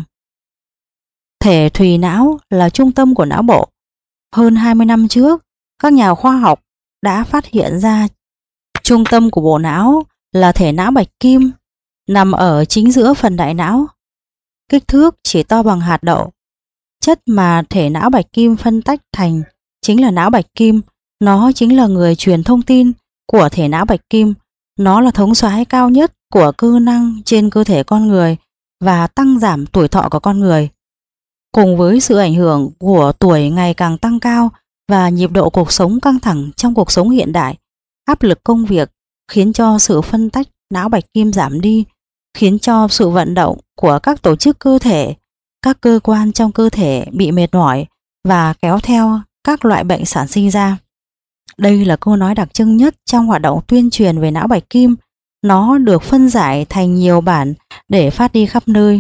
thể thùy não là trung tâm của não bộ. Hơn 20 năm trước, các nhà khoa học đã phát hiện ra trung tâm của bộ não là thể não bạch kim, nằm ở chính giữa phần đại não. Kích thước chỉ to bằng hạt đậu. Chất mà thể não bạch kim phân tách thành chính là não bạch kim. Nó chính là người truyền thông tin của thể não bạch kim. Nó là thống soái cao nhất của cơ năng trên cơ thể con người và tăng giảm tuổi thọ của con người. Cùng với sự ảnh hưởng của tuổi ngày càng tăng cao và nhịp độ cuộc sống căng thẳng trong cuộc sống hiện đại, áp lực công việc khiến cho sự phân tách não bạch kim giảm đi, khiến cho sự vận động của các tổ chức cơ thể, các cơ quan trong cơ thể bị mệt mỏi và kéo theo các loại bệnh sản sinh ra. Đây là câu nói đặc trưng nhất trong hoạt động tuyên truyền về não bạch kim. Nó được phân giải thành nhiều bản để phát đi khắp nơi,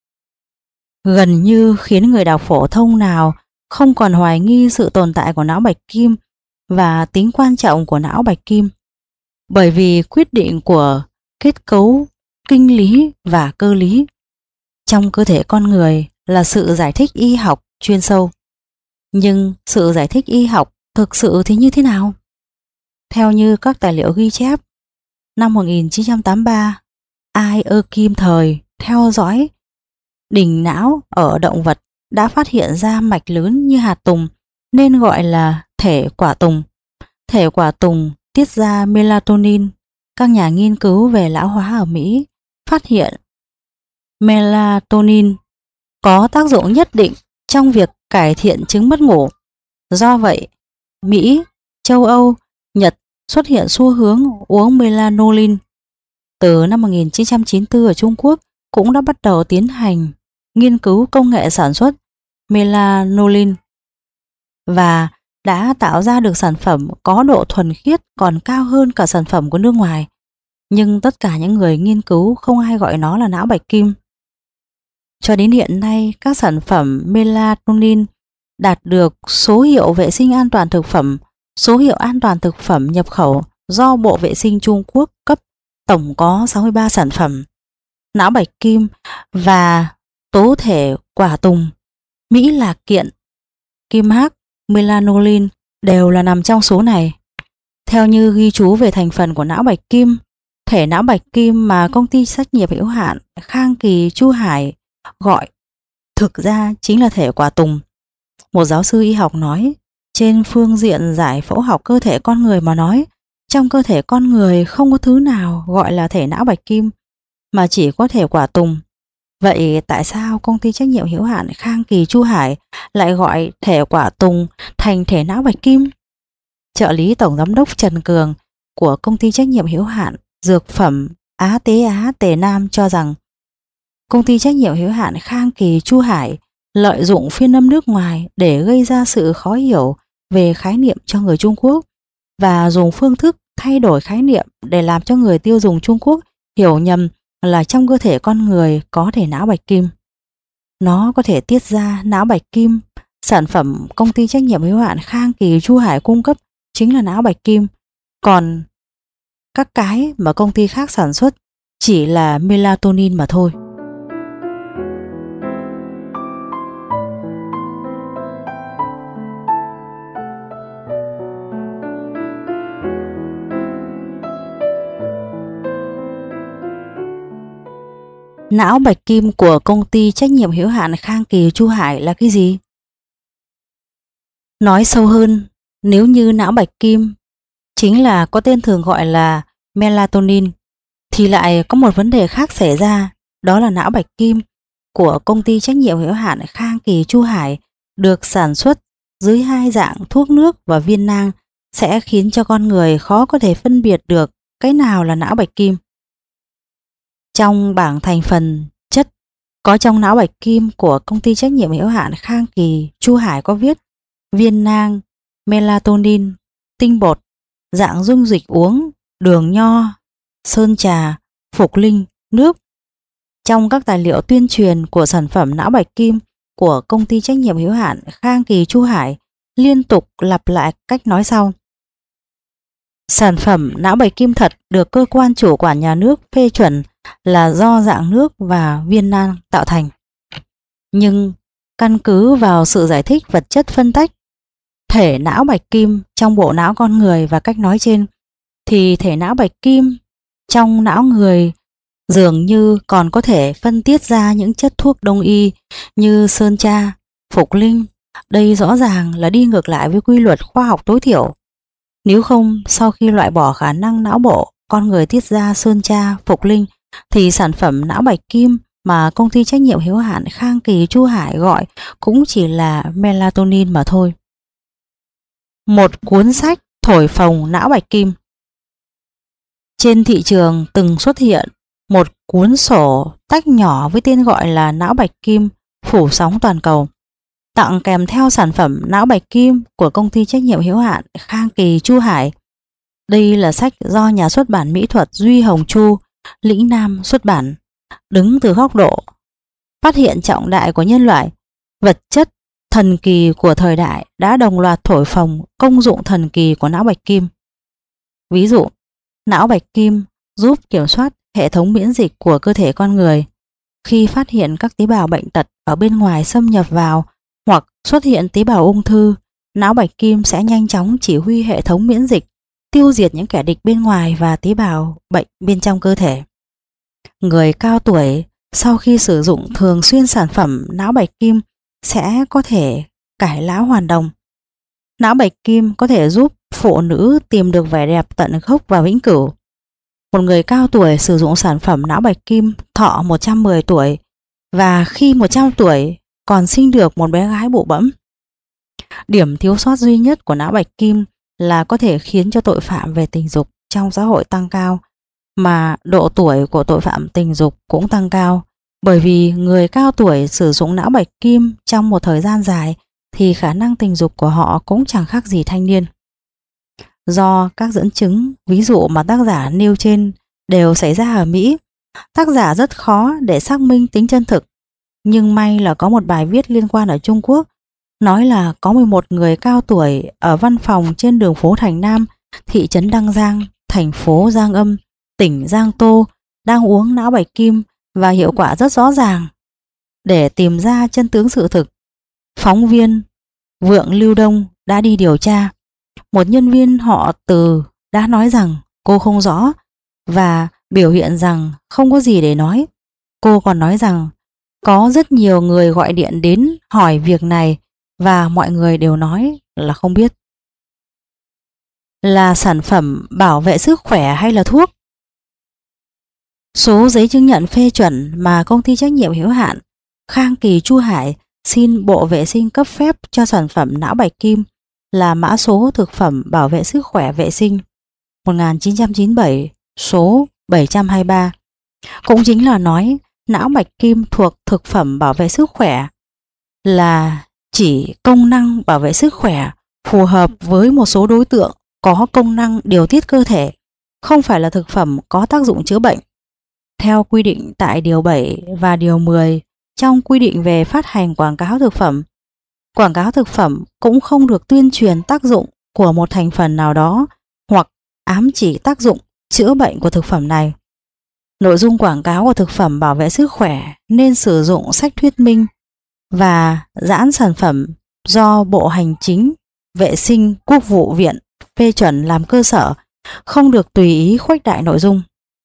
gần như khiến người đọc phổ thông nào không còn hoài nghi sự tồn tại của não bạch kim và tính quan trọng của não bạch kim. Bởi vì quyết định của kết cấu kinh lý và cơ lý trong cơ thể con người là sự giải thích y học chuyên sâu. Nhưng sự giải thích y học thực sự thì như thế nào? Theo như các tài liệu ghi chép, năm 1983, Ai Ơ Kim thời theo dõi đỉnh não ở động vật đã phát hiện ra mạch lớn như hạt tùng nên gọi là thể quả tùng. Thể quả tùng tiết ra melatonin. Các nhà nghiên cứu về lão hóa ở Mỹ phát hiện melatonin có tác dụng nhất định trong việc cải thiện chứng mất ngủ. Do vậy, Mỹ, châu Âu, Nhật xuất hiện xu hướng uống melanolin. Từ năm 1994 ở Trung Quốc cũng đã bắt đầu tiến hành nghiên cứu công nghệ sản xuất melanolin và đã tạo ra được sản phẩm có độ thuần khiết còn cao hơn cả sản phẩm của nước ngoài. Nhưng tất cả những người nghiên cứu không ai gọi nó là não bạch kim. Cho đến hiện nay, các sản phẩm melatonin đạt được số hiệu vệ sinh an toàn thực phẩm, số hiệu an toàn thực phẩm nhập khẩu do Bộ Vệ sinh Trung Quốc cấp, tổng có 63 sản phẩm. Não bạch kim và tố thể quả tùng, Mỹ lạc kiện, kim hắc, melanolin đều là nằm trong số này. Theo như ghi chú về thành phần của não bạch kim, thể não bạch kim mà công ty trách nhiệm hữu hạn Khang Kỳ Chu Hải gọi thực ra chính là thể quả tùng. Một giáo sư y học nói, trên phương diện giải phẫu học cơ thể con người mà nói, trong cơ thể con người không có thứ nào gọi là thể não bạch kim, mà chỉ có thể quả tùng. Vậy tại sao công ty trách nhiệm hữu hạn Khang Kỳ Chu Hải lại gọi thể quả tùng thành thể não bạch kim? Trợ lý tổng giám đốc Trần Cường của công ty trách nhiệm hữu hạn Dược phẩm Á Tế Á Tề Nam cho rằng công ty trách nhiệm hữu hạn Khang Kỳ Chu Hải lợi dụng phiên âm nước ngoài để gây ra sự khó hiểu về khái niệm cho người Trung Quốc và dùng phương thức thay đổi khái niệm để làm cho người tiêu dùng Trung Quốc hiểu nhầm là trong cơ thể con người có thể não bạch kim. Nó có thể tiết ra não bạch kim. Sản phẩm công ty trách nhiệm hữu hạn Khang Kỳ Chu Hải cung cấp chính là não bạch kim, còn các cái mà công ty khác sản xuất chỉ là melatonin mà thôi. Não bạch kim của công ty trách nhiệm hữu hạn Khang Kỳ Chu Hải là cái gì? Nói sâu hơn, nếu như não bạch kim chính là có tên thường gọi là melatonin, thì lại có một vấn đề khác xảy ra, đó là não bạch kim của công ty trách nhiệm hữu hạn Khang Kỳ Chu Hải được sản xuất dưới hai dạng thuốc nước và viên nang sẽ khiến cho con người khó có thể phân biệt được cái nào là não bạch kim. Trong bảng thành phần chất có trong não bạch kim của công ty trách nhiệm hữu hạn Khang Kỳ Chu Hải có viết viên nang, melatonin, tinh bột, dạng dung dịch uống, đường nho, sơn trà, phục linh, nước. Trong các tài liệu tuyên truyền của sản phẩm não bạch kim của công ty trách nhiệm hữu hạn Khang Kỳ Chu Hải liên tục lặp lại cách nói sau. Sản phẩm não bạch kim thật được cơ quan chủ quản nhà nước phê chuẩn là do dạng nước và viên nang tạo thành. Nhưng căn cứ vào sự giải thích vật chất phân tách thể não bạch kim trong bộ não con người và cách nói trên, thì thể não bạch kim trong não người dường như còn có thể phân tiết ra những chất thuốc đông y như sơn tra, phục linh. Đây rõ ràng là đi ngược lại với quy luật khoa học tối thiểu. Nếu không, sau khi loại bỏ khả năng não bộ con người tiết ra sơn tra, phục linh, thì sản phẩm não bạch kim mà công ty trách nhiệm hữu hạn Khang Kỳ Chu Hải gọi cũng chỉ là melatonin mà thôi. Một cuốn sách thổi phồng não bạch kim. Trên thị trường từng xuất hiện một cuốn sổ tách nhỏ với tên gọi là não bạch kim phủ sóng toàn cầu, tặng kèm theo sản phẩm não bạch kim của công ty trách nhiệm hữu hạn Khang Kỳ Chu Hải. Đây là sách do nhà xuất bản mỹ thuật Duy Hồng Chu, Lĩnh Nam xuất bản. Đứng từ góc độ phát hiện trọng đại của nhân loại, vật chất thần kỳ của thời đại đã đồng loạt thổi phồng công dụng thần kỳ của não bạch kim. Ví dụ, não bạch kim giúp kiểm soát hệ thống miễn dịch của cơ thể con người. Khi phát hiện các tế bào bệnh tật ở bên ngoài xâm nhập vào hoặc xuất hiện tế bào ung thư, não bạch kim sẽ nhanh chóng chỉ huy hệ thống miễn dịch, tiêu diệt những kẻ địch bên ngoài và tế bào bệnh bên trong cơ thể. Người cao tuổi sau khi sử dụng thường xuyên sản phẩm não bạch kim sẽ có thể cải lão hoàn đồng. Não bạch kim có thể giúp phụ nữ tìm được vẻ đẹp tận gốc và vĩnh cửu. Một người cao tuổi sử dụng sản phẩm não bạch kim thọ 110 tuổi và khi 100 tuổi còn sinh được một bé gái bụ bẫm. Điểm thiếu sót duy nhất của não bạch kim là có thể khiến cho tội phạm về tình dục trong xã hội tăng cao, mà độ tuổi của tội phạm tình dục cũng tăng cao, bởi vì người cao tuổi sử dụng não bạch kim trong một thời gian dài thì khả năng tình dục của họ cũng chẳng khác gì thanh niên. Do các dẫn chứng ví dụ mà tác giả nêu trên đều xảy ra ở Mỹ, tác giả rất khó để xác minh tính chân thực. Nhưng may là có một bài viết liên quan ở Trung Quốc nói là có 11 người cao tuổi ở văn phòng trên đường phố Thành Nam, thị trấn Đăng Giang, thành phố Giang Âm, tỉnh Giang Tô đang uống não bạch kim và hiệu quả rất rõ ràng. Để tìm ra chân tướng sự thực, phóng viên Vượng Lưu Đông đã đi điều tra. Một nhân viên họ Từ đã nói rằng cô không rõ và biểu hiện rằng không có gì để nói. Cô còn nói rằng có rất nhiều người gọi điện đến hỏi việc này và mọi người đều nói là không biết. Là sản phẩm bảo vệ sức khỏe hay là thuốc? Số giấy chứng nhận phê chuẩn mà công ty trách nhiệm hữu hạn Khang Kỳ Chu Hải xin Bộ Vệ sinh cấp phép cho sản phẩm não bạch kim là mã số thực phẩm bảo vệ sức khỏe vệ sinh 1997 số 723. Cũng chính là nói não bạch kim thuộc thực phẩm bảo vệ sức khỏe là chỉ công năng bảo vệ sức khỏe phù hợp với một số đối tượng có công năng điều tiết cơ thể, không phải là thực phẩm có tác dụng chữa bệnh. Theo quy định tại Điều 7 và Điều 10 trong quy định về phát hành quảng cáo thực phẩm, quảng cáo thực phẩm cũng không được tuyên truyền tác dụng của một thành phần nào đó hoặc ám chỉ tác dụng chữa bệnh của thực phẩm này. Nội dung quảng cáo của thực phẩm bảo vệ sức khỏe nên sử dụng sách thuyết minh và giãn sản phẩm do Bộ Hành chính Vệ sinh Quốc vụ viện phê chuẩn làm cơ sở, không được tùy ý khuếch đại nội dung.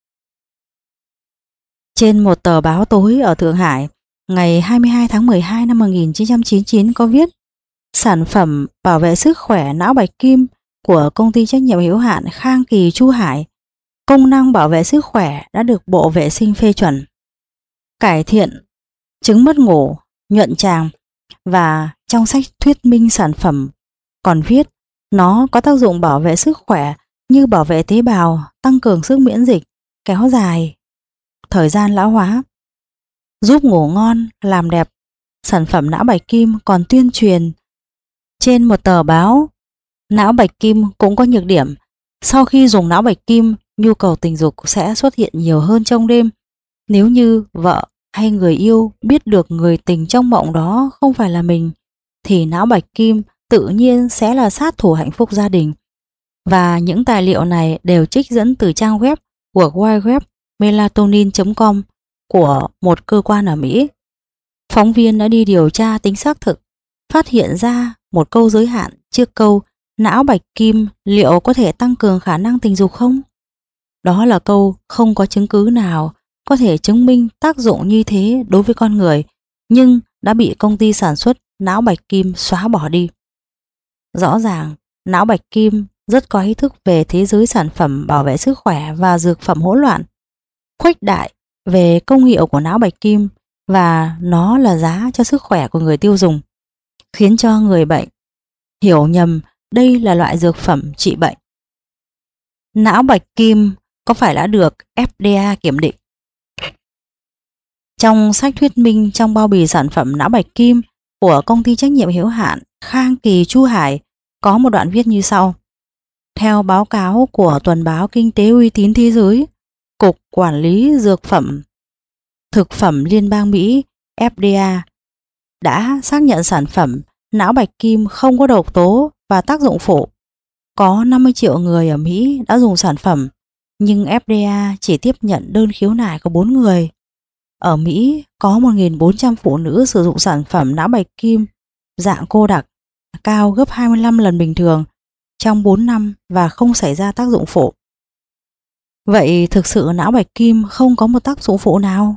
Trên một tờ báo tối ở Thượng Hải, ngày 22 tháng 12 năm 1999 có viết: sản phẩm bảo vệ sức khỏe não bạch kim của công ty trách nhiệm hữu hạn Khang Kỳ Chu Hải công năng bảo vệ sức khỏe đã được Bộ Vệ sinh phê chuẩn. Cải thiện chứng mất ngủ, nhuận tràng, và trong sách thuyết minh sản phẩm còn viết nó có tác dụng bảo vệ sức khỏe như bảo vệ tế bào, tăng cường sức miễn dịch, kéo dài thời gian lão hóa, giúp ngủ ngon, làm đẹp. Sản phẩm não bạch kim còn tuyên truyền trên một tờ báo. Não bạch kim cũng có nhược điểm. Sau khi dùng não bạch kim, nhu cầu tình dục sẽ xuất hiện nhiều hơn trong đêm. Nếu như vợ hay người yêu biết được người tình trong mộng đó không phải là mình, thì não bạch kim tự nhiên sẽ là sát thủ hạnh phúc gia đình. Và những tài liệu này đều trích dẫn từ trang web World Wide Web melatonin.com của một cơ quan ở Mỹ. Phóng viên đã đi điều tra tính xác thực, phát hiện ra một câu giới hạn trước câu não bạch kim liệu có thể tăng cường khả năng tình dục không? Đó là câu không có chứng cứ nào có thể chứng minh tác dụng như thế đối với con người, nhưng đã bị công ty sản xuất não bạch kim xóa bỏ đi. Rõ ràng, não bạch kim rất có ý thức về thế giới sản phẩm bảo vệ sức khỏe và dược phẩm hỗn loạn, khuếch đại về công hiệu của não bạch kim và nó là giá cho sức khỏe của người tiêu dùng, khiến cho người bệnh hiểu nhầm đây là loại dược phẩm trị bệnh. Não bạch kim có phải đã được FDA kiểm định? Trong sách thuyết minh trong bao bì sản phẩm não bạch kim của công ty trách nhiệm hữu hạn Khang Kỳ Chu Hải có một đoạn viết như sau. Theo báo cáo của tuần báo kinh tế uy tín thế giới, Cục Quản lý Dược phẩm Thực phẩm Liên bang Mỹ FDA đã xác nhận sản phẩm não bạch kim không có độc tố và tác dụng phụ. Có 50 triệu người ở Mỹ đã dùng sản phẩm, nhưng FDA chỉ tiếp nhận đơn khiếu nại của 4 người. Ở Mỹ có 1.400 phụ nữ sử dụng sản phẩm não bạch kim dạng cô đặc, cao gấp 25 lần bình thường trong 4 năm và không xảy ra tác dụng phụ. Vậy thực sự não bạch kim không có một tác dụng phụ nào?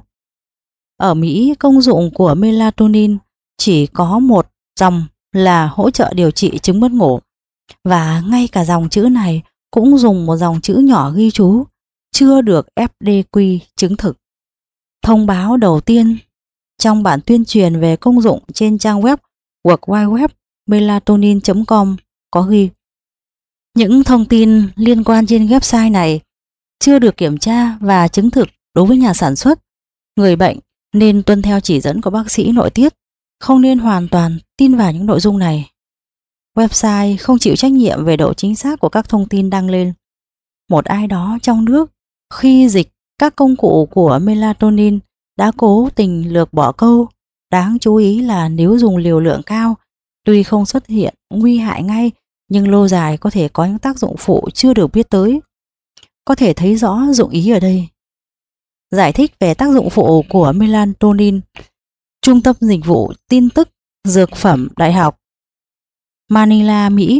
Ở Mỹ, công dụng của melatonin chỉ có một dòng là hỗ trợ điều trị chứng mất ngủ, và ngay cả dòng chữ này cũng dùng một dòng chữ nhỏ ghi chú, chưa được FDQ chứng thực. Thông báo đầu tiên trong bản tuyên truyền về công dụng trên trang web World Wide Web melatonin.com có ghi: những thông tin liên quan trên website này chưa được kiểm tra và chứng thực đối với nhà sản xuất. Người bệnh nên tuân theo chỉ dẫn của bác sĩ nội tiết, không nên hoàn toàn tin vào những nội dung này. Website không chịu trách nhiệm về độ chính xác của các thông tin đăng lên. Một ai đó trong nước khi dịch các công cụ của melatonin đã cố tình lược bỏ câu đáng chú ý là nếu dùng liều lượng cao, tuy không xuất hiện nguy hại ngay, nhưng lâu dài có thể có những tác dụng phụ chưa được biết tới. Có thể thấy rõ dụng ý ở đây. Giải thích về tác dụng phụ của melatonin, Trung tâm Dịch vụ Tin tức Dược phẩm Đại học Manila, Mỹ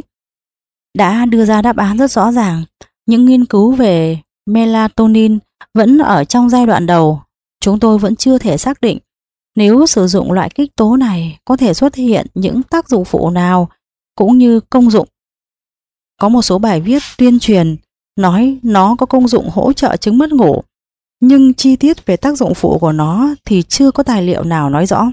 đã đưa ra đáp án rất rõ ràng. Những nghiên cứu về melatonin vẫn ở trong giai đoạn đầu. Chúng tôi vẫn chưa thể xác định nếu sử dụng loại kích tố này có thể xuất hiện những tác dụng phụ nào cũng như công dụng. Có một số bài viết tuyên truyền nói nó có công dụng hỗ trợ chứng mất ngủ, nhưng chi tiết về tác dụng phụ của nó thì chưa có tài liệu nào nói rõ.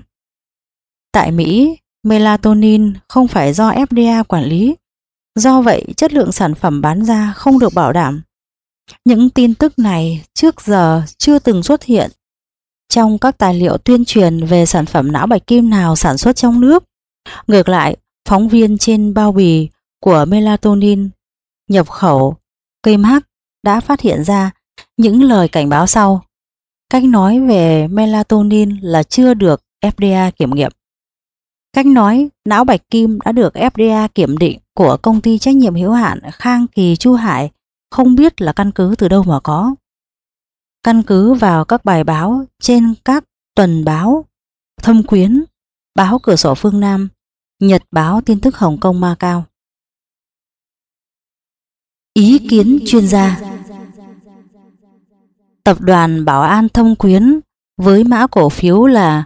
Tại Mỹ, melatonin không phải do FDA quản lý, do vậy chất lượng sản phẩm bán ra không được bảo đảm. Những tin tức này trước giờ chưa từng xuất hiện trong các tài liệu tuyên truyền về sản phẩm não bạch kim nào sản xuất trong nước. Ngược lại, phóng viên trên bao bì của melatonin nhập khẩu Kmart đã phát hiện ra những lời cảnh báo sau. Cách nói về melatonin là chưa được FDA kiểm nghiệm. Cách nói não bạch kim đã được FDA kiểm định của công ty trách nhiệm hữu hạn Khang Kỳ Chu Hải không biết là căn cứ từ đâu mà có. Căn cứ vào các bài báo trên các tuần báo Thâm Quyến, báo Cửa sổ Phương Nam, Nhật báo Tin tức Hồng Kông Macau. Ý kiến chuyên gia. Tập đoàn Bảo An Thâm Quyến với mã cổ phiếu là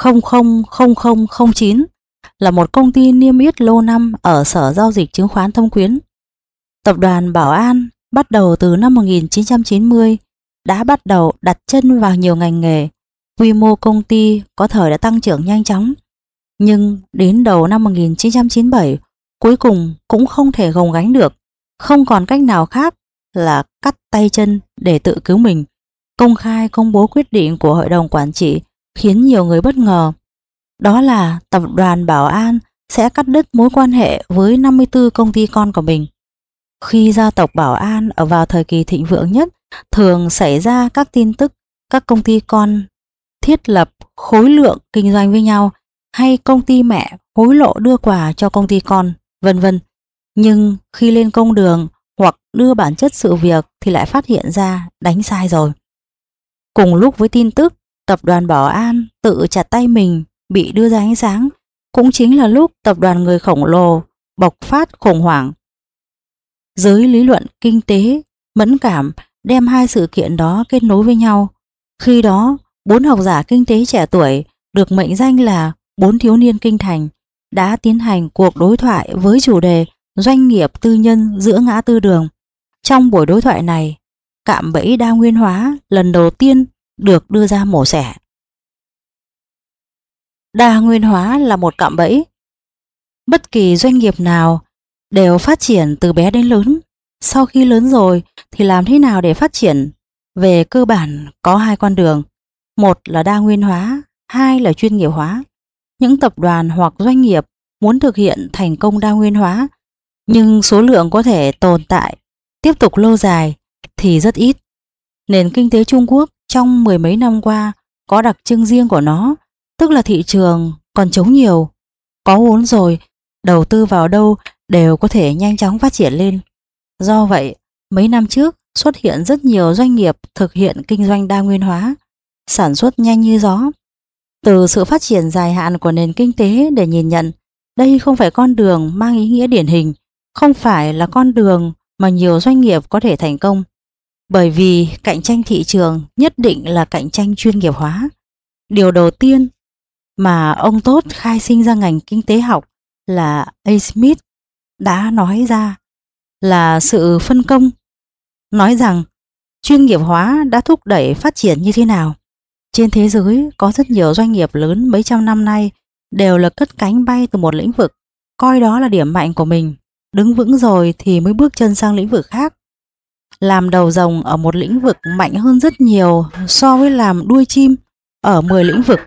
000009 là một công ty niêm yết lâu năm ở Sở Giao dịch Chứng khoán Thâm Quyến. Tập đoàn Bảo An bắt đầu từ năm 1990 đã bắt đầu đặt chân vào nhiều ngành nghề. Quy mô công ty có thời đã tăng trưởng nhanh chóng, nhưng đến đầu năm 1997 cuối cùng cũng không thể gồng gánh được, không còn cách nào khác là cắt tay chân để tự cứu mình. Công khai công bố quyết định của hội đồng quản trị khiến nhiều người bất ngờ. Đó là tập đoàn Bảo An sẽ cắt đứt mối quan hệ với 54 công ty con của mình. Khi gia tộc Bảo An ở vào thời kỳ thịnh vượng nhất, thường xảy ra các tin tức các công ty con thiết lập khối lượng kinh doanh với nhau, hay công ty mẹ hối lộ đưa quà cho công ty con, vân vân. Nhưng khi lên công đường hoặc đưa bản chất sự việc thì lại phát hiện ra đánh sai rồi. Cùng lúc với tin tức tập đoàn Bảo An tự chặt tay mình bị đưa ra ánh sáng, cũng chính là lúc tập đoàn người khổng lồ bộc phát khủng hoảng. Giới lý luận kinh tế mẫn cảm đem hai sự kiện đó kết nối với nhau. Khi đó, 4 học giả kinh tế trẻ tuổi được mệnh danh là 4 thiếu niên kinh thành đã tiến hành cuộc đối thoại với chủ đề doanh nghiệp tư nhân giữa ngã tư đường. Trong buổi đối thoại này, cạm bẫy đa nguyên hóa lần đầu tiên được đưa ra mổ xẻ. Đa nguyên hóa là một cạm bẫy. Bất kỳ doanh nghiệp nào đều phát triển từ bé đến lớn. Sau khi lớn rồi thì làm thế nào để phát triển? Về cơ bản có hai con đường. Một là đa nguyên hóa, hai là chuyên nghiệp hóa. Những tập đoàn hoặc doanh nghiệp muốn thực hiện thành công đa nguyên hóa, nhưng số lượng có thể tồn tại, tiếp tục lâu dài thì rất ít. Nền kinh tế Trung Quốc trong mười mấy năm qua có đặc trưng riêng của nó, tức là thị trường còn trống nhiều. Có vốn rồi, đầu tư vào đâu đều có thể nhanh chóng phát triển lên. Do vậy, mấy năm trước xuất hiện rất nhiều doanh nghiệp thực hiện kinh doanh đa nguyên hóa, sản xuất nhanh như gió. Từ sự phát triển dài hạn của nền kinh tế để nhìn nhận, đây không phải con đường mang ý nghĩa điển hình, không phải là con đường mà nhiều doanh nghiệp có thể thành công. Bởi vì cạnh tranh thị trường nhất định là cạnh tranh chuyên nghiệp hóa. Điều đầu tiên mà ông Tốt khai sinh ra ngành kinh tế học là A. Smith đã nói ra là sự phân công, nói rằng chuyên nghiệp hóa đã thúc đẩy phát triển như thế nào. Trên thế giới có rất nhiều doanh nghiệp lớn mấy trăm năm nay đều là cất cánh bay từ một lĩnh vực, coi đó là điểm mạnh của mình, đứng vững rồi thì mới bước chân sang lĩnh vực khác. Làm đầu rồng ở một lĩnh vực mạnh hơn rất nhiều so với làm đuôi chim ở 10 lĩnh vực.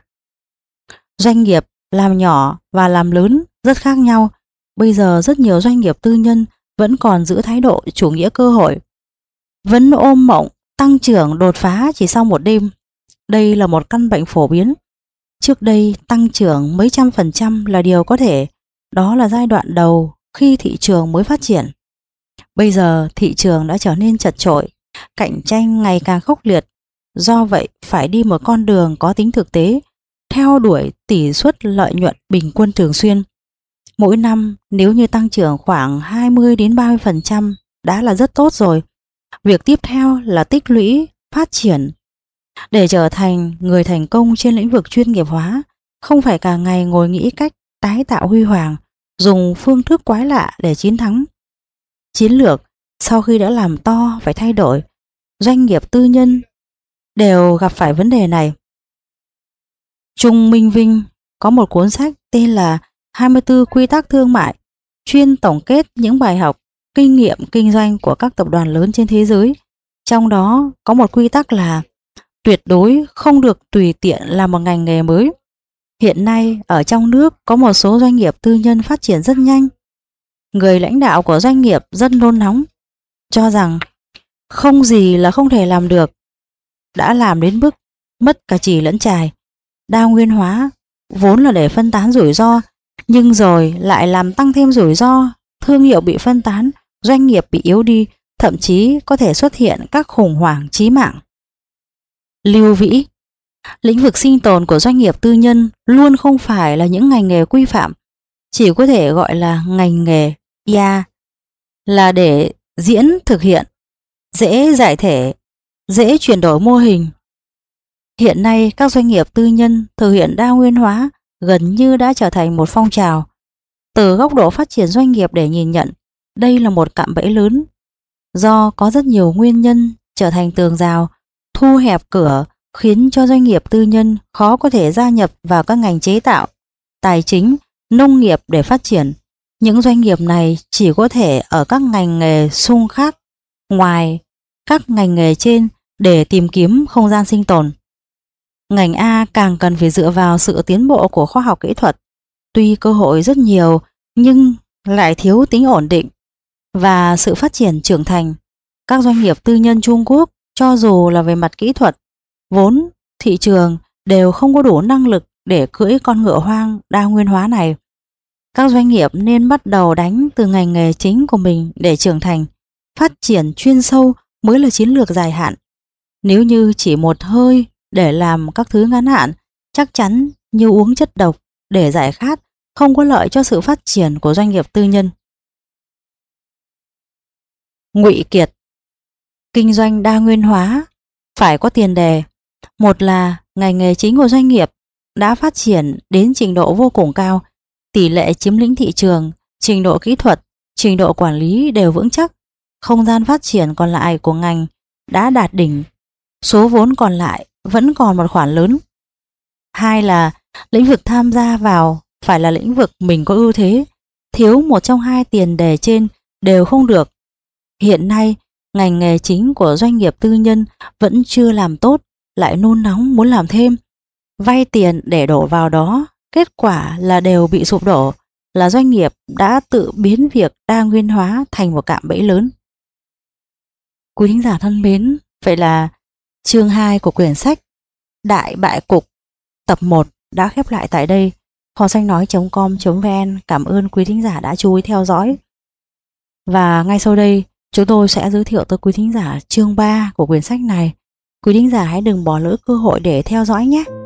Doanh nghiệp làm nhỏ và làm lớn rất khác nhau. Bây giờ rất nhiều doanh nghiệp tư nhân vẫn còn giữ thái độ chủ nghĩa cơ hội, vẫn ôm mộng tăng trưởng đột phá chỉ sau một đêm. Đây là một căn bệnh phổ biến. Trước đây tăng trưởng mấy trăm% là điều có thể, đó là giai đoạn đầu khi thị trường mới phát triển. Bây giờ thị trường đã trở nên chật chội, cạnh tranh ngày càng khốc liệt. Do vậy phải đi một con đường có tính thực tế, theo đuổi tỷ suất lợi nhuận bình quân thường xuyên. Mỗi năm nếu như tăng trưởng khoảng 20-30% đã là rất tốt rồi. Việc tiếp theo là tích lũy, phát triển. Để trở thành người thành công trên lĩnh vực chuyên nghiệp hóa, không phải cả ngày ngồi nghĩ cách tái tạo huy hoàng, dùng phương thức quái lạ để chiến thắng. Chiến lược sau khi đã làm to phải thay đổi. Doanh nghiệp tư nhân đều gặp phải vấn đề này. Trung Minh Vinh có một cuốn sách tên là 24 quy tắc thương mại, chuyên tổng kết những bài học, kinh nghiệm kinh doanh của các tập đoàn lớn trên thế giới. Trong đó có một quy tắc là tuyệt đối không được tùy tiện làm một ngành nghề mới. Hiện nay ở trong nước có một số doanh nghiệp tư nhân phát triển rất nhanh. Người lãnh đạo của doanh nghiệp rất nôn nóng, cho rằng không gì là không thể làm được, đã làm đến mức mất cả chì lẫn chài. Đa nguyên hóa vốn là để phân tán rủi ro, nhưng rồi lại làm tăng thêm rủi ro, thương hiệu bị phân tán, doanh nghiệp bị yếu đi, thậm chí có thể xuất hiện các khủng hoảng chí mạng. Lưu Vĩ: lĩnh vực sinh tồn của doanh nghiệp tư nhân luôn không phải là những ngành nghề quy phạm, chỉ có thể gọi là ngành nghề IA, là để diễn thực hiện, dễ giải thể, dễ chuyển đổi mô hình. Hiện nay các doanh nghiệp tư nhân thực hiện đa nguyên hóa gần như đã trở thành một phong trào. Từ góc độ phát triển doanh nghiệp để nhìn nhận, đây là một cạm bẫy lớn. Do có rất nhiều nguyên nhân trở thành tường rào, thu hẹp cửa, khiến cho doanh nghiệp tư nhân khó có thể gia nhập vào các ngành chế tạo, tài chính, nông nghiệp để phát triển. Những doanh nghiệp này chỉ có thể ở các ngành nghề xung khác ngoài các ngành nghề trên để tìm kiếm không gian sinh tồn. Ngành A càng cần phải dựa vào sự tiến bộ của khoa học kỹ thuật. Tuy cơ hội rất nhiều nhưng lại thiếu tính ổn định và sự phát triển trưởng thành. Các doanh nghiệp tư nhân Trung Quốc cho dù là về mặt kỹ thuật, vốn, thị trường đều không có đủ năng lực để cưỡi con ngựa hoang đa nguyên hóa này. Các doanh nghiệp nên bắt đầu đánh từ ngành nghề chính của mình để trưởng thành. Phát triển chuyên sâu mới là chiến lược dài hạn. Nếu như chỉ một hơi để làm các thứ ngắn hạn, chắc chắn như uống chất độc để giải khát, không có lợi cho sự phát triển của doanh nghiệp tư nhân. Ngụy Kiệt. Kinh doanh đa nguyên hóa phải có tiền đề. Một là ngành nghề chính của doanh nghiệp đã phát triển đến trình độ vô cùng cao, tỷ lệ chiếm lĩnh thị trường, trình độ kỹ thuật, trình độ quản lý đều vững chắc. Không gian phát triển còn lại của ngành đã đạt đỉnh, số vốn còn lại vẫn còn một khoản lớn. Hai là lĩnh vực tham gia vào phải là lĩnh vực mình có ưu thế, thiếu một trong hai tiền đề trên đều không được. Hiện nay, ngành nghề chính của doanh nghiệp tư nhân vẫn chưa làm tốt, lại nôn nóng muốn làm thêm, vay tiền để đổ vào đó, kết quả là đều bị sụp đổ, là doanh nghiệp đã tự biến việc đa nguyên hóa thành một cạm bẫy lớn. Quý thính giả thân mến, vậy là chương 2 của quyển sách Đại Bại Cục tập 1 đã khép lại tại đây. Kho sách nói.com.vn cảm ơn quý thính giả đã chú ý theo dõi. Và ngay sau đây, chúng tôi sẽ giới thiệu tới quý thính giả chương 3 của quyển sách này. Quý thính giả hãy đừng bỏ lỡ cơ hội để theo dõi nhé.